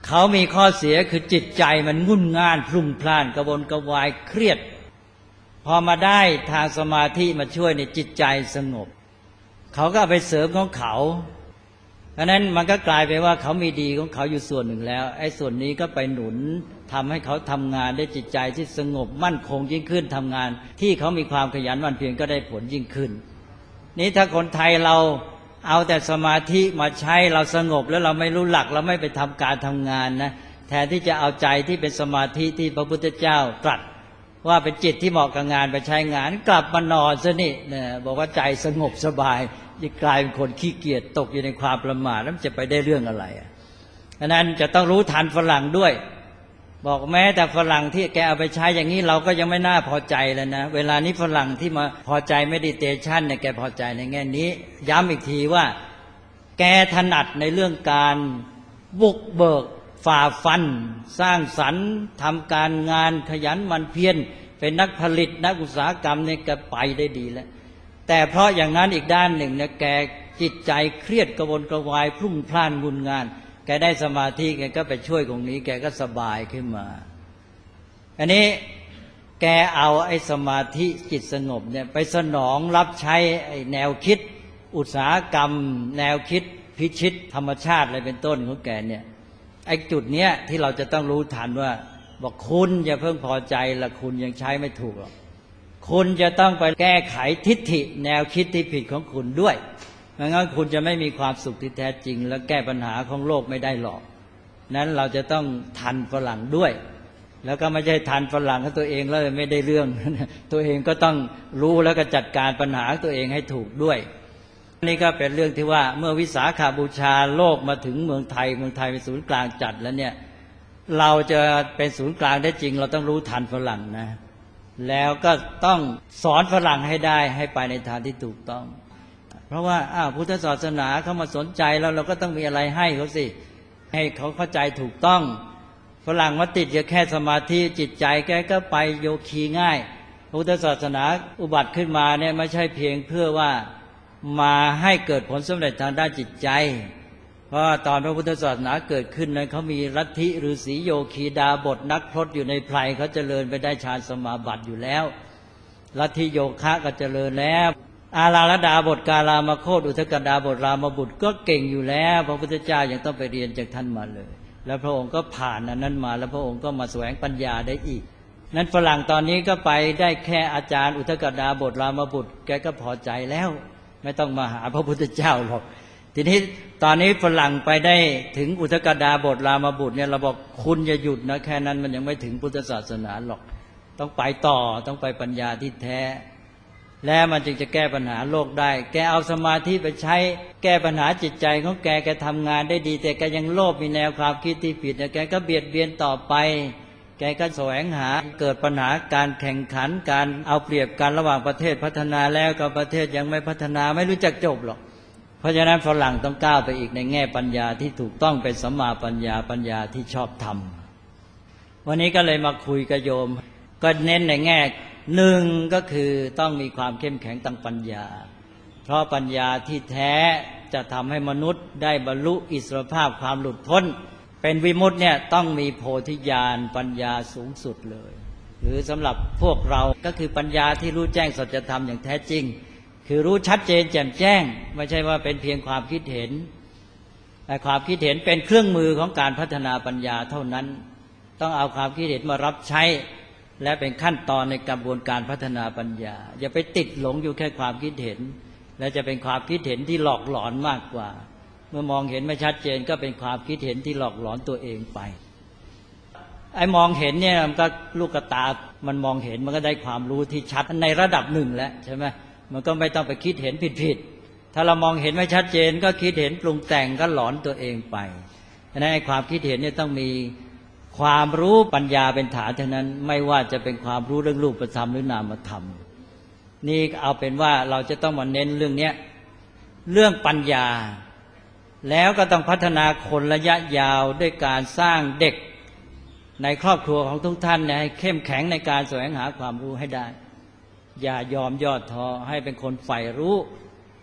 เขามีข้อเสียคือจิตใจมันงุ่นง่านพลุ่งพล่านกระวนกระวายเครียดพอมาได้ทางสมาธิมาช่วยในจิตใจสงบเขาก็เอาไปเสริมของเขาเพราะนั้นมันก็กลายไปว่าเขามีดีของเขาอยู่ส่วนหนึ่งแล้วไอ้ส่วนนี้ก็ไปหนุนทำให้เขาทำงานได้จิตใจที่สงบมั่นคงยิ่งขึ้นทำงานที่เขามีความขยันหมั่นเพียรก็ได้ผลยิ่งขึ้นนี้ถ้าคนไทยเราเอาแต่สมาธิมาใช้เราสงบแล้วเราไม่รู้หลักเราไม่ไปทำการทำงานนะแทนที่จะเอาใจที่เป็นสมาธิที่พระพุทธเจ้าตรัสว่าเป็นจิตที่เหมาะกับงานไปใช้งานกลับมานอนซะนี่บอกว่าใจสงบสบายจะกลายเป็นคนขี้เกียจตกอยู่ในความประมาทแล้วจะไปได้เรื่องอะไรดังนั้นจะต้องรู้ทันฝรั่งด้วยบอกแม้แต่ฝรั่งที่แกเอาไปใช้อย่างนี้เราก็ยังไม่น่าพอใจแล้วนะเวลานี้ฝรั่งที่มาพอใจเมดิเทชันเนี่ยแกพอใจในแง่นี้ย้ำอีกทีว่าแกถนัดในเรื่องการบุกเบิกฝ่าฟันสร้างสรรค์ทำการงานขยันหมั่นเพียรเป็นนักผลิตนักอุตสาหกรรมเนี่ยแกไปได้ดีแล้วแต่เพราะอย่างนั้นอีกด้านหนึ่งเนี่ยแกจิตใจเครียดกระวนกระวายพลุ่งพล่านงุนงานแกได้สมาธิแกก็ไปช่วยตรงนี้แกก็สบายขึ้นมาอันนี้แกเอาไอ้สมาธิจิตสงบเนี่ยไปสนองรับใช้ไอ้แนวคิดอุตสาหกรรมแนวคิดพิชิตธรรมชาติอะไรเป็นต้นของแกเนี่ยไอ้จุดเนี้ยที่เราจะต้องรู้ทันว่าบอกคุณอย่าเพิ่งพอใจละคุณยังใช้ไม่ถูกหรอกคุณจะต้องไปแก้ไขทิฏฐิแนวคิดที่ผิดของคุณด้วยไม่งั้นคุณจะไม่มีความสุขที่แท้จริงและแก้ปัญหาของโลกไม่ได้หรอกนั้นเราจะต้องทันฝรั่งด้วยแล้วก็ไม่ใช่ทันฝรั่งของตัวเองแล้วไม่ได้เรื่องตัวเองก็ต้องรู้แล้วก็จัดการปัญหาตัวเองให้ถูกด้วยนี่ก็เป็นเรื่องที่ว่าเมื่อวิสาขบูชาโลกมาถึงเมืองไทยเป็นศูนย์กลางจัดแล้วเนี่ยเราจะเป็นศูนย์กลางได้จริงเราต้องรู้ทันฝรั่งนะแล้วก็ต้องสอนฝรั่งให้ได้ให้ไปในทางที่ถูกต้องเพราะว่าพุทธศาสนาเขามาสนใจแล้วเราก็ต้องมีอะไรให้เขาสิให้เขาเข้าใจถูกต้องฝรั่งมาติดอยู่แค่สมาธิจิตใจแกก็ไปโยคีง่ายพุทธศาสนาอุบัติขึ้นมาเนี่ยไม่ใช่เพียงเพื่อว่ามาให้เกิดผลสำเร็จทางด้านจิตใจเพราะตอนพระพุทธศาสนาเกิดขึ้นนั้นเขามีลัทธิฤาษีโยคีดาบทนักพรตอยู่ในไพรเขาเจริญไปได้ฌานสมาบัติอยู่แล้วลัทธิโยคะก็เจริญแล้วอาราลดาบทกาลามโคตอุทกดาบทรามบุตรก็เก่งอยู่แล้วพระพุทธเจ้ายังต้องไปเรียนจากท่านมาเลยแล้วพระองค์ก็ผ่านอันนั้นมาแล้วพระองค์ก็มาแสวงปัญญาได้อีกนั้นฝรั่งตอนนี้ก็ไปได้แค่อาจารย์อุทกดาบทรามบุตรแกก็พอใจแล้วไม่ต้องมาหาพระพุทธเจ้าหรอกทีนี้ตอนนี้ฝรั่งไปได้ถึงอุทกดาบทรามบุตรเนี่ยเราบอกคุณอย่าหยุดนะแค่นั้นมันยังไม่ถึงพุทธศาสนาหรอกต้องไปต่อต้องไปปัญญาที่แท้แล้วมันจึงจะแก้ปัญหาโลกได้แกเอาสมาธิไปใช้แก้ปัญหาจิตใจของแกทำงานได้ดีแต่แกยังโลภมีแนวความคิดที่ผิดแกก็เบียดเบียนต่อไปแกก็แสวงหาเกิดปัญหาการแข่งขันการเอาเปรียบกันระหว่างประเทศพัฒนาแล้วกับประเทศยังไม่พัฒนาไม่รู้จักจบหรอกเพราะฉะนั้นฝรั่งต้องก้าวไปอีกในแง่ปัญญาที่ถูกต้องเป็นสัมมาปัญญาที่ชอบธรรมวันนี้ก็เลยมาคุยกับโยมก็เน้นในแง่หนึ่งก็คือต้องมีความเข้มแข็งทางปัญญาเพราะปัญญาที่แท้จะทำให้มนุษย์ได้บรรลุอิสรภาพความหลุดพ้นเป็นวิมุตติเนี่ยต้องมีโพธิญาณปัญญาสูงสุดเลยหรือสำหรับพวกเราก็คือปัญญาที่รู้แจ้งสัจธรรมอย่างแท้จริงคือรู้ชัดเจนแจ่มแจ้งไม่ใช่ว่าเป็นเพียงความคิดเห็นแต่ความคิดเห็นเป็นเครื่องมือของการพัฒนาปัญญาเท่านั้นต้องเอาความคิดเห็นมารับใช้และเป็นขั้นตอนในกระบวนการพัฒนาปัญญาอย่าไปติดหลงอยู่แค่ความคิดเห็นและจะเป็นความคิดเห็นที่หลอกหลอนมากกว่าเมื่อมองเห็นไม่ชัดเจนก็เป็นความคิดเห็นที่หลอกหลอนตัวเองไปไอ้มองเห็นเนี่ยมันก็ลูกตามันมองเห็นมันก็ได้ความรู้ที่ชัดในระดับหนึ่งแล้วใช่ไหมมันก็ไม่ต้องไปคิดเห็นผิดถ้าเรามองเห็นไม่ชัดเจนก็คิดเห็นปรุงแต่งก็หลอนตัวเองไปฉะนั้นไอ้ความคิดเห็นเนี่ยต้องมีความรู้ปัญญาเป็นฐานเท่านั้นไม่ว่าจะเป็นความรู้เรื่องรูปธรรมหรือนามธรรมนี่เอาเป็นว่าเราจะต้องมาเน้นเรื่องนี้เรื่องปัญญาแล้วก็ต้องพัฒนาคนระยะยาวด้วยการสร้างเด็กในครอบครัวของทุกท่านให้เข้มแข็งในการแสวงหาความรู้ให้ได้อย่ายอมย่อท้อให้เป็นคนใฝ่รู้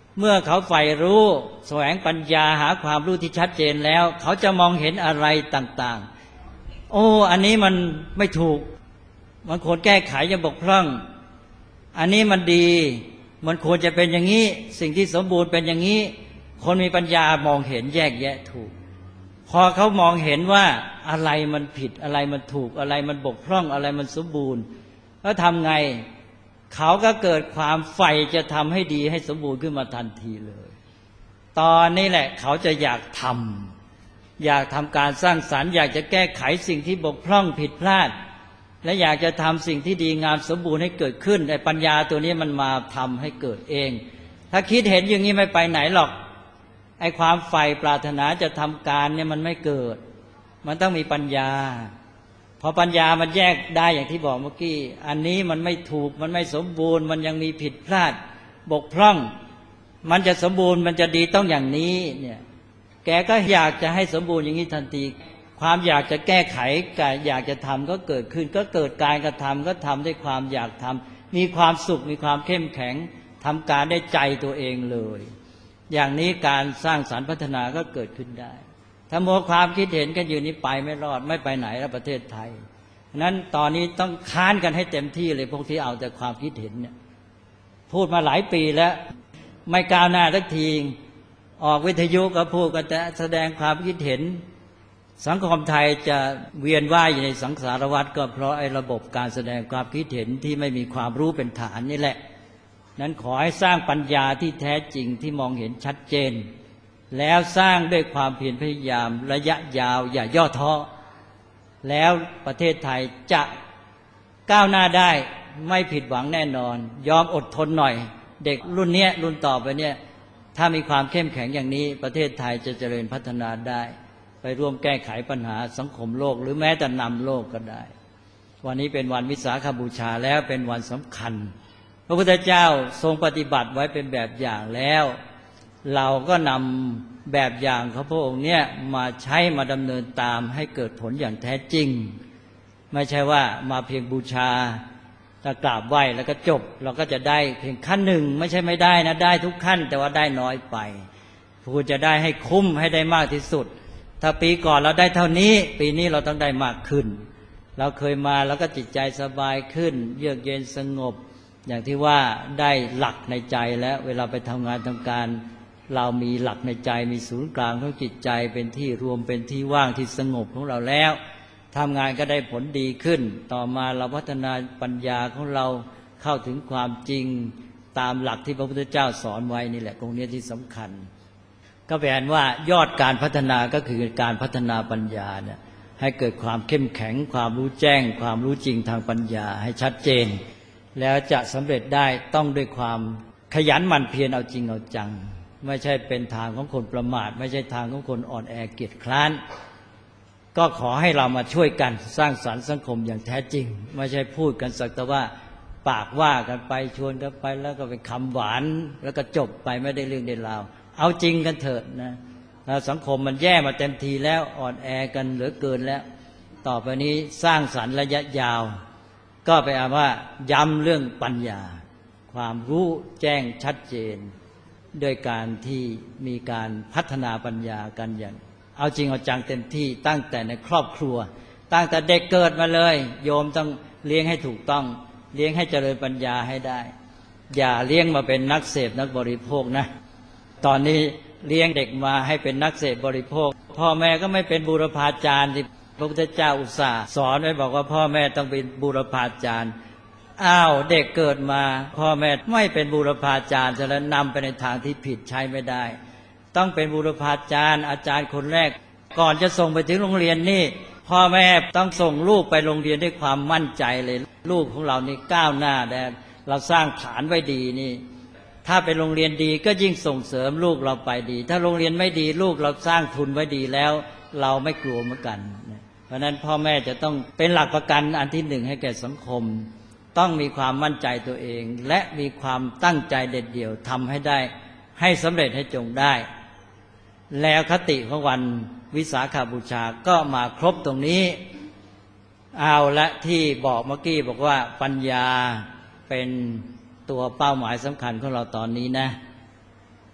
เมื่อเขาใฝ่รู้แสวงปัญญาหาความรู้ที่ชัดเจนแล้วเขาจะมองเห็นอะไรต่างๆโอ้อันนี้มันไม่ถูกมันควรแก้ไขจะบกพร่องอันนี้มันดีมันควรจะเป็นอย่างนี้สิ่งที่สมบูรณ์เป็นอย่างนี้คนมีปัญญามองเห็นแยกแยะถูกพอเขามองเห็นว่าอะไรมันผิดอะไรมันถูกอะไรมันบกพร่องอะไรมันสมบูรณ์แล้วทำไงเขาก็เกิดความใฝ่จะทำให้ดีให้สมบูรณ์ขึ้นมาทันทีเลยตอนนี้แหละเขาจะอยากทำการสร้างสรรค์อยากจะแก้ไขสิ่งที่บกพร่องผิดพลาดและอยากจะทำสิ่งที่ดีงามสมบูรณ์ให้เกิดขึ้นไอ้ปัญญาตัวนี้มันมาทำให้เกิดเองถ้าคิดเห็นอย่างนี้ไม่ไปไหนหรอกไอ้ความใฝ่ปรารถนาจะทำการเนี่ยมันไม่เกิดมันต้องมีปัญญาพอปัญญามันแยกได้อย่างที่บอกเมื่อกี้อันนี้มันไม่ถูกมันไม่สมบูรณ์มันยังมีผิดพลาดบกพร่องมันจะสมบูรณ์มันจะดีต้องอย่างนี้เนี่ยแกก็อยากจะให้สมบูรณ์อย่างนี้ทันทีความอยากจะแก้ไขกับอยากจะทำก็เกิดขึ้นก็เกิดการกระทำก็ทำด้วยความอยากทำมีความสุขมีความเข้มแข็งทำการได้ใจตัวเองเลยอย่างนี้การสร้างสรรค์พัฒนาก็เกิดขึ้นได้ถ้ามัวความคิดเห็นกันอยู่นี้ไปไม่รอดไม่ไปไหนแล้วประเทศไทยนั้นตอนนี้ต้องค้านกันให้เต็มที่เลยพวกที่เอาแต่ความคิดเห็นเนี่ยพูดมาหลายปีแล้วไม่ก้าวหน้าสักทีออกวิทยุก็พูดกันแต่แสดงความคิดเห็นสังคมไทยจะเวียนว่ายอยู่ในสังสารวัฏก็เพราะไอ้ระบบการแสดงความคิดเห็นที่ไม่มีความรู้เป็นฐานนี่แหละนั้นขอให้สร้างปัญญาที่แท้จริงที่มองเห็นชัดเจนแล้วสร้างด้วยความเพียรพยายามระยะยาวอย่าย่อท้อแล้วประเทศไทยจะก้าวหน้าได้ไม่ผิดหวังแน่นอนยอมอดทนหน่อยเด็กรุ่นนี้รุ่นต่อไปเนี่ยถ้ามีความเข้มแข็งอย่างนี้ประเทศไทยจะเจริญพัฒนาได้ไปร่วมแก้ไขปัญหาสังคมโลกหรือแม้แต่นำโลกก็ได้วันนี้เป็นวันวิสาขบูชาแล้วเป็นวันสำคัญพระพุทธเจ้าทรงปฏิบัติไว้เป็นแบบอย่างแล้วเราก็นำแบบอย่างของพระองค์เนี่ยมาใช้มาดำเนินตามให้เกิดผลอย่างแท้จริงไม่ใช่ว่ามาเพียงบูชาถ้ากราบไหว้แล้วก็จบเราก็จะได้เพียงขั้นหนึ่งไม่ใช่ไม่ได้นะได้ทุกขั้นแต่ว่าได้น้อยไปควรจะได้ให้คุ้มให้ได้มากที่สุดถ้าปีก่อนเราได้เท่านี้ปีนี้เราต้องได้มากขึ้นเราเคยมาแล้วก็จิตใจสบายขึ้นเยือกเย็นสงบอย่างที่ว่าได้หลักในใจแล้วเวลาไปทำงานทำการเรามีหลักในใจมีศูนย์กลางของจิตใจเป็นที่รวมเป็นที่ว่างที่สงบของเราแล้วทำงานก็ได้ผลดีขึ้นต่อมาเราพัฒนาปัญญาของเราเข้าถึงความจริงตามหลักที่พระพุทธเจ้าสอนไว้นี่แหละตรงนี้ที่สำคัญก็แปลว่ายอดการพัฒนาก็คือการพัฒนาปัญญาเนี่ยให้เกิดความเข้มแข็งความรู้แจ้งความรู้จริงทางปัญญาให้ชัดเจนแล้วจะสำเร็จได้ต้องด้วยความขยันหมั่นเพียรเอาจริงเอาจังไม่ใช่เป็นทางของคนประมาทไม่ใช่ทางของคนอ่อนแอเกียจคร้านก็ขอให้เรามาช่วยกันสร้างสรรค์สังคมอย่างแท้จริงไม่ใช่พูดกันสักแต่ว่าปากว่ากันไปชวนกันไปแล้วก็เป็นคำหวานแล้วก็จบไปไม่ได้เรื่องได้ราวเอาจริงกันเถิดนะสังคมมันแย่มาเต็มทีแล้วอ่อนแอกันเหลือเกินแล้วต่อไปนี้สร้างสรรค์ระยะยาวก็ไปเอาว่าย้ำเรื่องปัญญาความรู้แจ้งชัดเจนโดยการที่มีการพัฒนาปัญญากันอย่างเอาจริงเอาจังเต็มที่ตั้งแต่ในครอบครัวตั้งแต่เด็กเกิดมาเลยโยมต้องเลี้ยงให้ถูกต้องเลี้ยงให้เจริญปัญญาให้ได้อย่าเลี้ยงมาเป็นนักเสพนักบริโภคนะตอนนี้เลี้ยงเด็กมาให้เป็นนักเสพบริโภคพ่อแม่ก็ไม่เป็นบูรพาจารย์ที่พระพุทธเจ้าอุตส่าห์สอนไว้บอกว่าพ่อแม่ต้องเป็นบูรพาจารย์อ้าวเด็กเกิดมาพ่อแม่ไม่เป็นบูรพาจารย์ฉะนั้นนำไปในทางที่ผิดใช้ไม่ได้ต้องเป็นบูรพาจารย์อาจารย์คนแรกก่อนจะส่งไปถึงโรงเรียนนี่พ่อแม่ต้องส่งลูกไปโรงเรียนด้วยความมั่นใจเลยลูกของเรานี่ก้าวหน้าแต่เราสร้างฐานไว้ดีนี่ถ้าเป็นโรงเรียนดีก็ยิ่งส่งเสริมลูกเราไปดีถ้าโรงเรียนไม่ดีลูกเราสร้างทุนไว้ดีแล้วเราไม่กลัวเหมือนกันเพราะฉะนั้นพ่อแม่จะต้องเป็นหลักประกันอันที่หนึ่งให้แก่สังคมต้องมีความมั่นใจตัวเองและมีความตั้งใจเด็ดเดี่ยวทำให้ได้ให้สำเร็จให้จงได้แล้วคติของวันวิสาขบูชาก็มาครบตรงนี้เอาละที่บอกเมื่อกี้บอกว่าปัญญาเป็นตัวเป้าหมายสำคัญของเราตอนนี้นะ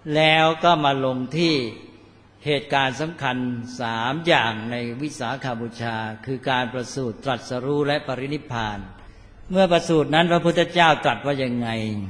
แล้วก็มาลงที่เหตุการณ์สำคัญ3อย่างในวิสาขบูชาคือการประสูติตรัสรู้และปรินิพพานเมื่อประสูตินั้นพระพุทธเจ้าตรัสว่ายังไง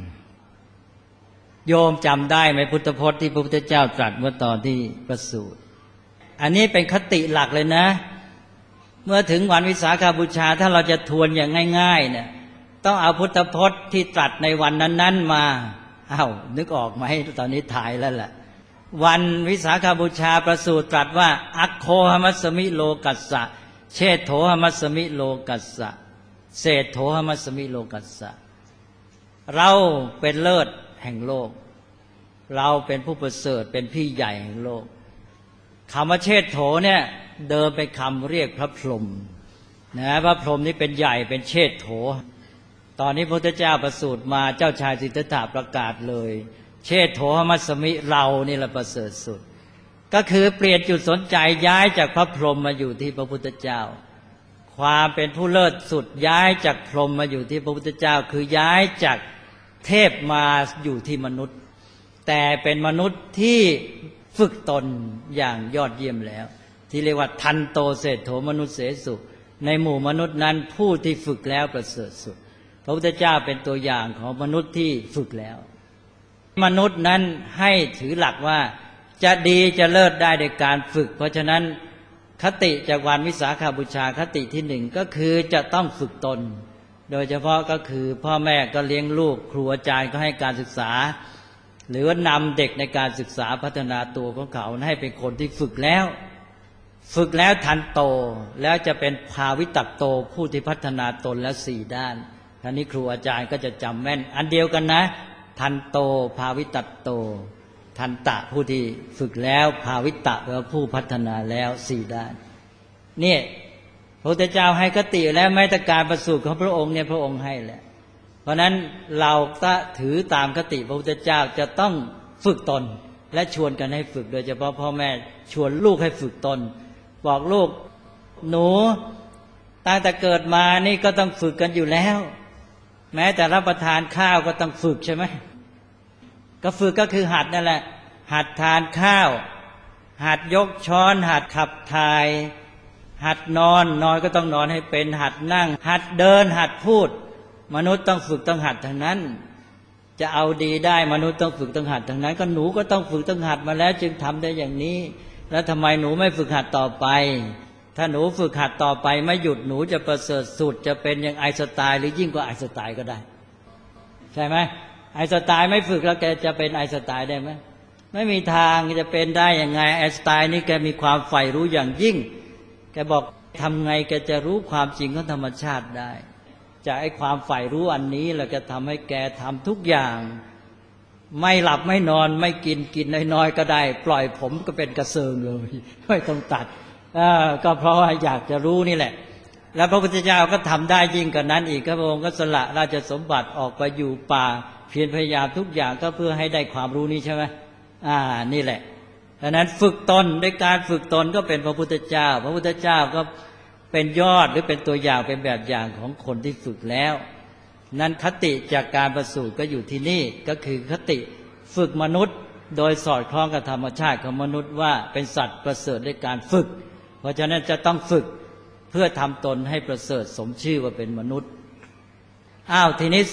โยมจำได้ไหมพุทธพจน์ที่พระพุทธเจ้าตรัสเมื่อตอนที่ประสูติอันนี้เป็นคติหลักเลยนะเมื่อถึงวันวิสาขบูชาถ้าเราจะทวนอย่างง่ายๆเนี่ยต้องเอาพุทธพจน์ที่ตรัสในวันนั้นๆมานึกออกไหมตอนนี้ถ่ายแล้วแหละวันวิสาขบูชาประสูติตรัสว่าอัคโคหมัสสมิโลกัสสะเชษโถหมัสสมิโลกัสสะเศษโถหมัสสมิโลกัสสะเราเป็นเลิศแห่งโลกเราเป็นผู้ประเสริฐเป็นพี่ใหญ่แห่งโลกคำว่าเชษโถเนี่ยเดิมเป็นคำเรียกพระพรหมนะพระพรหมนี่เป็นใหญ่เป็นเชษโถตอนนี้พระพุทธเจ้าประสูติมาเจ้าชายสิทธัตถะประกาศเลยเชษโถหมัสสมิเรานี่แหละประเสริฐสุดก็คือเปลี่ยนจุดสนใจย้ายจากพระพรหมมาอยู่ที่พระพุทธเจ้าความเป็นผู้เลิศสุดย้ายจากพรหมมาอยู่ที่พระพุทธเจ้าคือย้ายจากเทพมาอยู่ที่มนุษย์แต่เป็นมนุษย์ที่ฝึกตนอย่างยอดเยี่ยมแล้วที่เรียกว่าทันโตเศรษโถมนุษย์เสสุในหมู่มนุษย์นั้นผู้ที่ฝึกแล้วประเสริฐสุดพระพุทธเจ้าเป็นตัวอย่างของมนุษย์ที่ฝึกแล้วมนุษย์นั้นให้ถือหลักว่าจะดีจะเลิศได้ในการฝึกเพราะฉะนั้นคติจากวันวิสาขบูชาคติที่หนึ่งก็คือจะต้องฝึกตนโดยเฉพาะก็คือพ่อแม่ก็เลี้ยงลูกครูอาจารย์ก็ให้การศึกษาหรือว่านำเด็กในการศึกษาพัฒนาตัวของเขาให้เป็นคนที่ฝึกแล้วทันโตแล้วจะเป็นภาวิตักโตผู้ที่พัฒนาตนแล้ว4ด้านท่านี้ครูอาจารย์ก็จะจำแม่นอันเดียวกันนะทันโตภาวิตักโตทันตะผู้ที่ฝึกแล้วภาวิตะแปลว่าผู้พัฒนาแล้ว4ด้านนี่พระพุทธเจ้าให้คติแล้วแม้แต่การประสูติของพระองค์เนี่ยพระองค์ให้แหละเพราะนั้นเราก็ถือตามคติพระพุทธเจ้าจะต้องฝึกตนและชวนกันให้ฝึกโดยเฉพาะพ่อแม่ชวนลูกให้ฝึกตนบอกลูกหนูตั้งแต่เกิดมานี่ก็ต้องฝึกกันอยู่แล้วแม้แต่รับประทานข้าวก็ต้องฝึกใช่ไหมก็ฝึกก็คือหัดนั่นแหละหัดทานข้าวหัดยกช้อนหัดขับถ่ายหัดนอนก็ต้องนอนให้เป็นหัดนั่งหัดเดินหัดพูดมนุษย์ต้องฝึกต้องหัดทั้งนั้นจะเอาดีได้มนุษย์ต้องฝึกต้องหัดทั้งนั้นก็หนูก็ต้องฝึกต้องหัดมาแล้วจึงทำได้อย่างนี้แล้วทำไมหนูไม่ฝึกหัดต่อไปถ้าหนูฝึกหัดต่อไปไม่หยุดหนูจะประเสริฐสุดจะเป็นอย่างไอน์สไตน์หรือยิ่งกว่าไอน์สไตน์ก็ได้ใช่ไหมไอน์สไตน์ไม่ฝึกแล้วแกจะเป็นไอน์สไตน์ได้ไหมไม่มีทางจะเป็นได้ยังไงไอน์สไตน์นี่แกมีความใฝ่รู้อย่างยิ่งแกบอกทำไงแกจะรู้ความจริงของธรรมชาติได้จากไอ้ความใฝ่รู้อันนี้แล้วก็ทำให้แกทำทุกอย่างไม่หลับไม่นอนไม่กินน้อยๆก็ได้ปล่อยผมก็เป็นกระเซิงเลยไม่ต้องตัดก็เพราะว่าอยากจะรู้นี่แหละแล้วพระพุทธเจ้าก็ทำได้ยิ่งกว่านั้นอีกพระองค์ก็สละราชสมบัติออกไปอยู่ป่าเพียรพยายามทุกอย่างก็เพื่อให้ได้ความรู้นี้ใช่ไหมนี่แหละดังนั้นฝึกตนด้วยการฝึกตนก็เป็นพระพุทธเจ้าพระพุทธเจ้าก็เป็นยอดหรือเป็นตัวอย่างเป็นแบบอย่างของคนที่ฝึกแล้วนั้นคติจากการประสูติก็อยู่ที่นี่ก็คือคติฝึกมนุษย์โดยสอดคล้องกับธรรมชาติของมนุษย์ว่าเป็นสัตว์ประเสริฐด้วยการฝึกเพราะฉะนั้นจะต้องฝึกเพื่อทำตนให้ประเสริฐสมชื่อว่าเป็นมนุษย์ทีนี้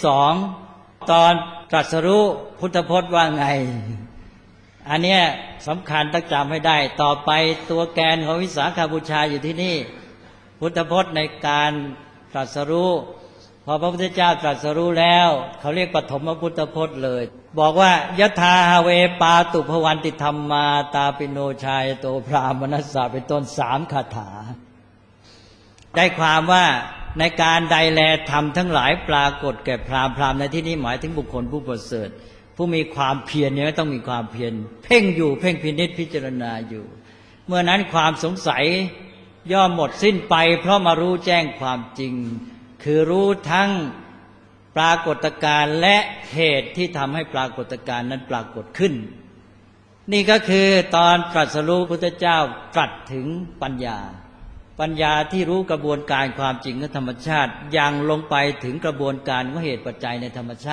2ตอนตรัสรู้พุทธพจน์ว่าไงอันเนี้ยสำคัญต้องจำให้ได้ต่อไปตัวแกนของวิสาขบูชาอยู่ที่นี่พุทธพจน์ในการตรัสรู้พอพระพุทธเจ้าตรัสรู้แล้วเขาเรียกปฐมพุทธพจน์เลยบอกว่ายะถาหเวปาตุภวันติธรรมมาตาปิโนชายโตพรามนัสสะเป็นต้น3คาถาได้ความว่าในการใดแลธรรมทั้งหลายปรากฏแก่พราหมณ์ในที่นี้หมายถึงบุคคลผู้ประเสริฐผู้มีความเพียรเนี่ยต้องมีความเพียรเพ่งอยู่เพ่งพินิจพิจารณาอยู่เมื่อนั้นความสงสัยย่อมหมดสิ้นไปเพราะมารู้แจ้งความจริงคือรู้ทั้งปรากฏการณ์และเหตุที่ทำให้ปรากฏการณ์นั้นปรากฏขึ้นนี่ก็คือตอนตรัสรู้พุทธเจ้าตรัสถึงปัญญาที่รู้กระบวนการความจริงของธรรมชาติยังลงไปถึงกระบวนการของเหตุปัจจัยในธรรมชาติ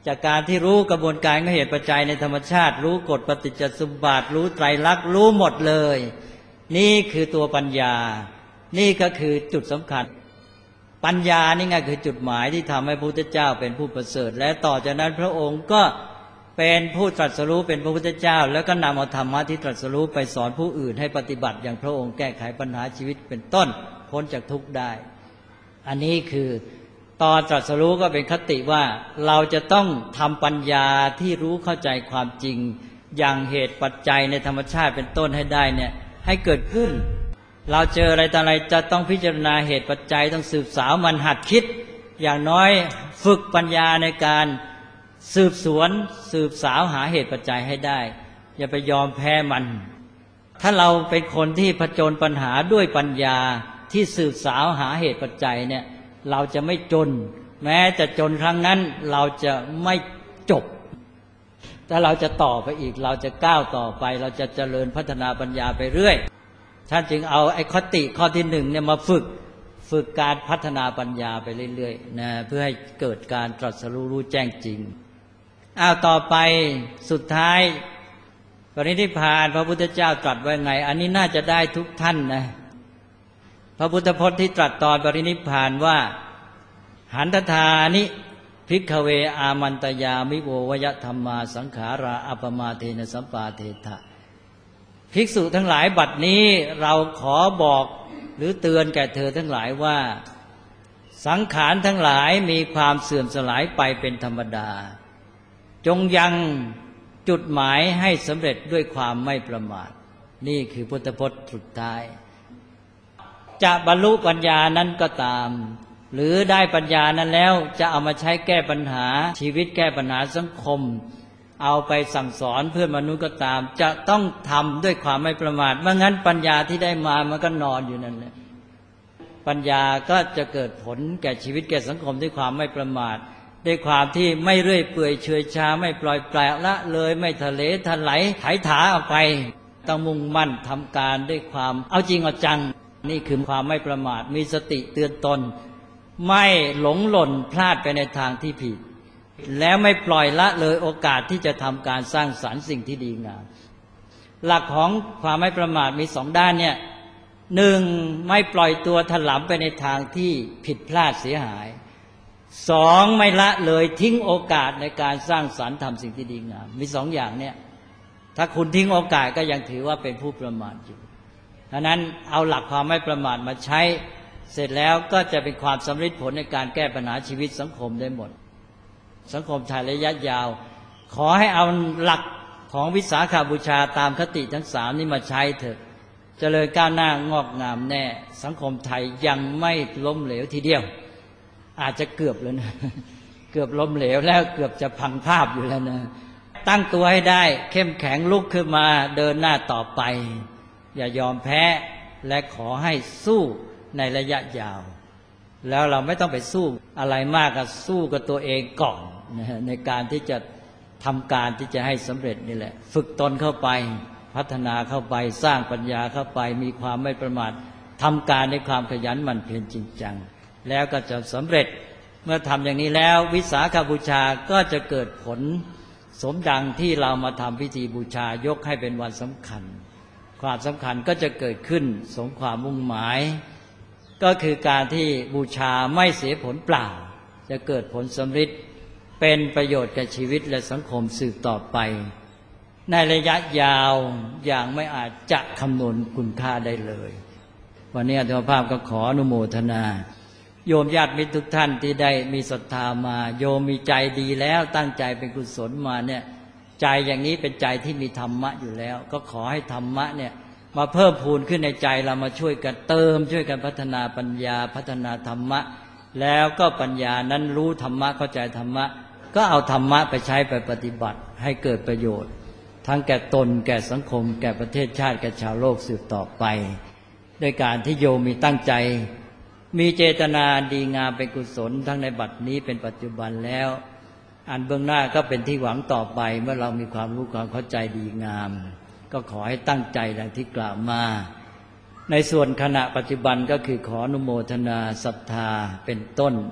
จากการที่รู้กระบวนการของเหตุปัจจัยในธรรมชาติรู้กฎปฏิจจสมุปบาทรู้ไตรลักษณ์รู้หมดเลยนี่คือตัวปัญญานี่ก็คือจุดสำคัญปัญญานี่ไงคือจุดหมายที่ทำให้พระพุทธเจ้าเป็นผู้ประเสริฐและต่อจากนั้นพระองค์ก็เป็นผู้ตรัสรู้เป็นพระพุทธเจ้าแล้วก็นำเอาธรรมะที่ตรัสรู้ไปสอนผู้อื่นให้ปฏิบัติอย่างพระองค์แก้ไขปัญหาชีวิตเป็นต้นพ้นจากทุกข์ได้อันนี้คือตอนตรัสรู้ก็เป็นคติว่าเราจะต้องทำปัญญาที่รู้เข้าใจความจริงอย่างเหตุปัจจัยในธรรมชาติเป็นต้นให้ได้เนี่ยให้เกิดขึ้นเราเจออะไรต่ออะไรจะต้องพิจารณาเหตุปัจจัยต้องสืบสาวมันหัดคิดอย่างน้อยฝึกปัญญาในการสืบสวนสืบสาวหาเหตุปัจจัยให้ได้อย่าไปยอมแพ้มันถ้าเราเป็นคนที่ผจญปัญหาด้วยปัญญาที่สืบสาวหาเหตุปัจจัยเนี่ยเราจะไม่จนแม้จะจนครั้งนั้นเราจะไม่จบแต่เราจะต่อไปอีกเราจะก้าวต่อไปเราจะเจริญพัฒนาปัญญาไปเรื่อยท่านจึงเอาไอ้คติข้อที่หนึ่งเนี่ยมาฝึกการพัฒนาปัญญาไปเรื่อยๆนะเพื่อให้เกิดการตรัสรู้รู้แจ้งจริงต่อไปสุดท้ายปรินิพพานพระพุทธเจ้าตรัสไว้ไงอันนี้น่าจะได้ทุกท่านนะพระพุทธพจน์ที่ตรัสตอนปรินิพพานว่าหันทธานิภิกขเวอามันตยามิโววยธรรมาสังขาราอัปมาเทนะสัมปาเทถะภิกษุทั้งหลายบัดนี้เราขอบอกหรือเตือนแก่เธอทั้งหลายว่าสังขารทั้งหลายมีความเสื่อมสลายไปเป็นธรรมดาจงยังจุดหมายให้สำเร็จด้วยความไม่ประมาทนี่คือพุทธพจน์สุดท้ายจะบรรลุปัญญานั้นก็ตามหรือได้ปัญญานั้นแล้วจะเอามาใช้แก้ปัญหาชีวิตแก้ปัญหาสังคมเอาไปสั่งสอนเพื่อนมนุษย์ก็ตามจะต้องทำด้วยความไม่ประมาทไม่งั้นปัญญาที่ได้มามันก็นอนอยู่นั่นแหละปัญญาก็จะเกิดผลแก่ชีวิตแก่สังคมด้วยความไม่ประมาทด้วยความที่ไม่เรื่อยเปื่อยเฉยชาไม่ปล่อยปละละเลยไม่ทะเลทลายไถถาออกไปต้องมุ่งมั่นทำการด้วยความเอาจริงเอาจังนี่คือความไม่ประมาทมีสติเตือนตนไม่หลงหล่นพลาดไปในทางที่ผิดแล้วไม่ปล่อยละเลยโอกาสที่จะทำการสร้างสรรค์สิ่งที่ดีงามหลักของความไม่ประมาทมีสองด้านเนี่ยหนึ่งไม่ปล่อยตัวถลำไปในทางที่ผิดพลาดเสียหายสองไม่ละเลยทิ้งโอกาสในการสร้างสรรค์ทำสิ่งที่ดีงามมีสองอย่างเนี่ยถ้าคุณทิ้งโอกาสก็ยังถือว่าเป็นผู้ประมาทอยู่ดังนั้นเอาหลักความไม่ประมาทมาใช้เสร็จแล้วก็จะเป็นความสำเร็จผลในการแก้ปัญหาชีวิตสังคมได้หมดสังคมไทยระยะยาวขอให้เอาหลักของวิสาขบูชาตามคติทั้งสามนี้มาใช้เถอะเจริญก้าวหน้างอกงามแน่สังคมไทยยังไม่ล้มเหลวทีเดียวอาจจะเกือบแล้วนะเกือบล้มเหลวแล้วเกือบจะพังภาพอยู่แล้วนะตั้งตัวให้ได้เข้มแข็งลุกขึ้นมาเดินหน้าต่อไปอย่ายอมแพ้และขอให้สู้ในระยะยาวแล้วเราไม่ต้องไปสู้อะไรมากก็สู้กับตัวเองก่อนนะในการที่จะทำการที่จะให้สำเร็จนี่แหละฝึกตนเข้าไปพัฒนาเข้าไปสร้างปัญญาเข้าไปมีความไม่ประมาททำการในความขยันหมั่นเพียรจริงจังแล้วก็จะสำเร็จเมื่อทำอย่างนี้แล้ววิสาขบูชาก็จะเกิดผลสมดังที่เรามาทำพิธีบูชายกให้เป็นวันสำคัญความสำคัญก็จะเกิดขึ้นสมความมุ่งหมายก็คือการที่บูชาไม่เสียผลเปล่าจะเกิดผลสำฤทธิ์เป็นประโยชน์แก่ชีวิตและสังคมสืบต่อไปในระยะยาวอย่างไม่อาจจะคำนวณคุณค่าได้เลยวันนี้อาตมาภาพก็ขออนุโมทนาโยมญาติมิตรทุกท่านที่ได้มีศรัทธามาโยมมีใจดีแล้วตั้งใจเป็นกุศลมาเนี่ยใจอย่างนี้เป็นใจที่มีธรรมะอยู่แล้วก็ขอให้ธรรมะเนี่ยมาเพิ่มพูนขึ้นในใจเรามาช่วยกันเติมช่วยกันพัฒนาปัญญาพัฒนาธรรมะแล้วก็ปัญญานั้นรู้ธรรมะเข้าใจธรรมะก็เอาธรรมะไปใช้ไปปฏิบัติให้เกิดประโยชน์ทั้งแก่ตนแก่สังคมแก่ประเทศชาติแก่ชาวโลกสืบต่อไปโดยการที่โยมมีตั้งใจมีเจตนาดีงามเป็นกุศลทั้งในบัดนี้เป็นปัจจุบันแล้วอันเบื้องหน้าก็เป็นที่หวังต่อไปเมื่อเรามีความรู้ความเข้าใจดีงามก็ขอให้ตั้งใจดังที่กล่าวมาในส่วนขณะปัจจุบันก็คือขออนุโมทนาศรัทธาเป็นต้น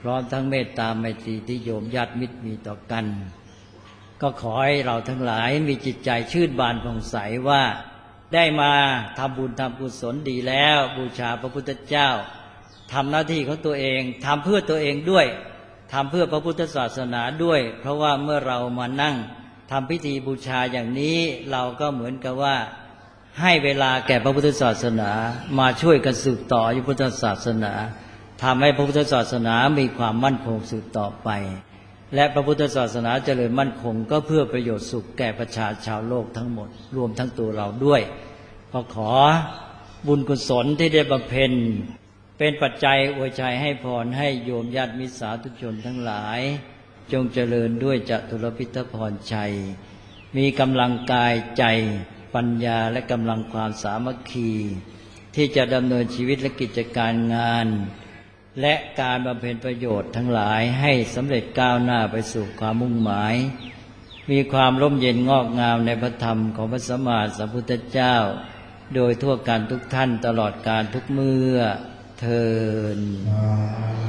พร้อมทั้งเมตตาไมตรีที่โยมญาติมิตรมีต่อกันก็ขอให้เราทั้งหลายมีจิตใจชื่นบานผ่องใสว่าได้มาทำบุญทำกุศลดีแล้วบูชาพระพุทธเจ้าทำหน้าที่ของตัวเองทำเพื่อตัวเองด้วยทำเพื่อพระพุทธศาสนาด้วยเพราะว่าเมื่อเรามานั่งทำพิธีบูชาอย่างนี้เราก็เหมือนกับว่าให้เวลาแก่พระพุทธศาสนามาช่วยกันสืบต่อพระพุทธศาสนาทำให้พระพุทธศาสนามีความมั่นคงสืบต่อไปและพระพุทธศาสนาเจริญมั่นคงก็เพื่อประโยชน์สุขแก่ประชาชาวโลกทั้งหมดรวมทั้งตัวเราด้วยก็ขอบุญกุศลที่ได้บำเพ็ญเป็นปัจจัยอวยชัยให้พรให้โยมญาติมิตรสาธุชนทั้งหลายจงเจริญด้วยจตุรพิทพรชัยมีกำลังกายใจปัญญาและกำลังความสามัคคีที่จะดำเนินชีวิตและกิจการงานและการบำเพ็ญประโยชน์ทั้งหลายให้สำเร็จก้าวหน้าไปสู่ความมุ่งหมายมีความร่มเย็นงอกงามในพระธรรมของพระสัมมาสัมพุทธเจ้าโดยทั่วกันทุกท่านตลอดกาลทุกเมื่อเทอญ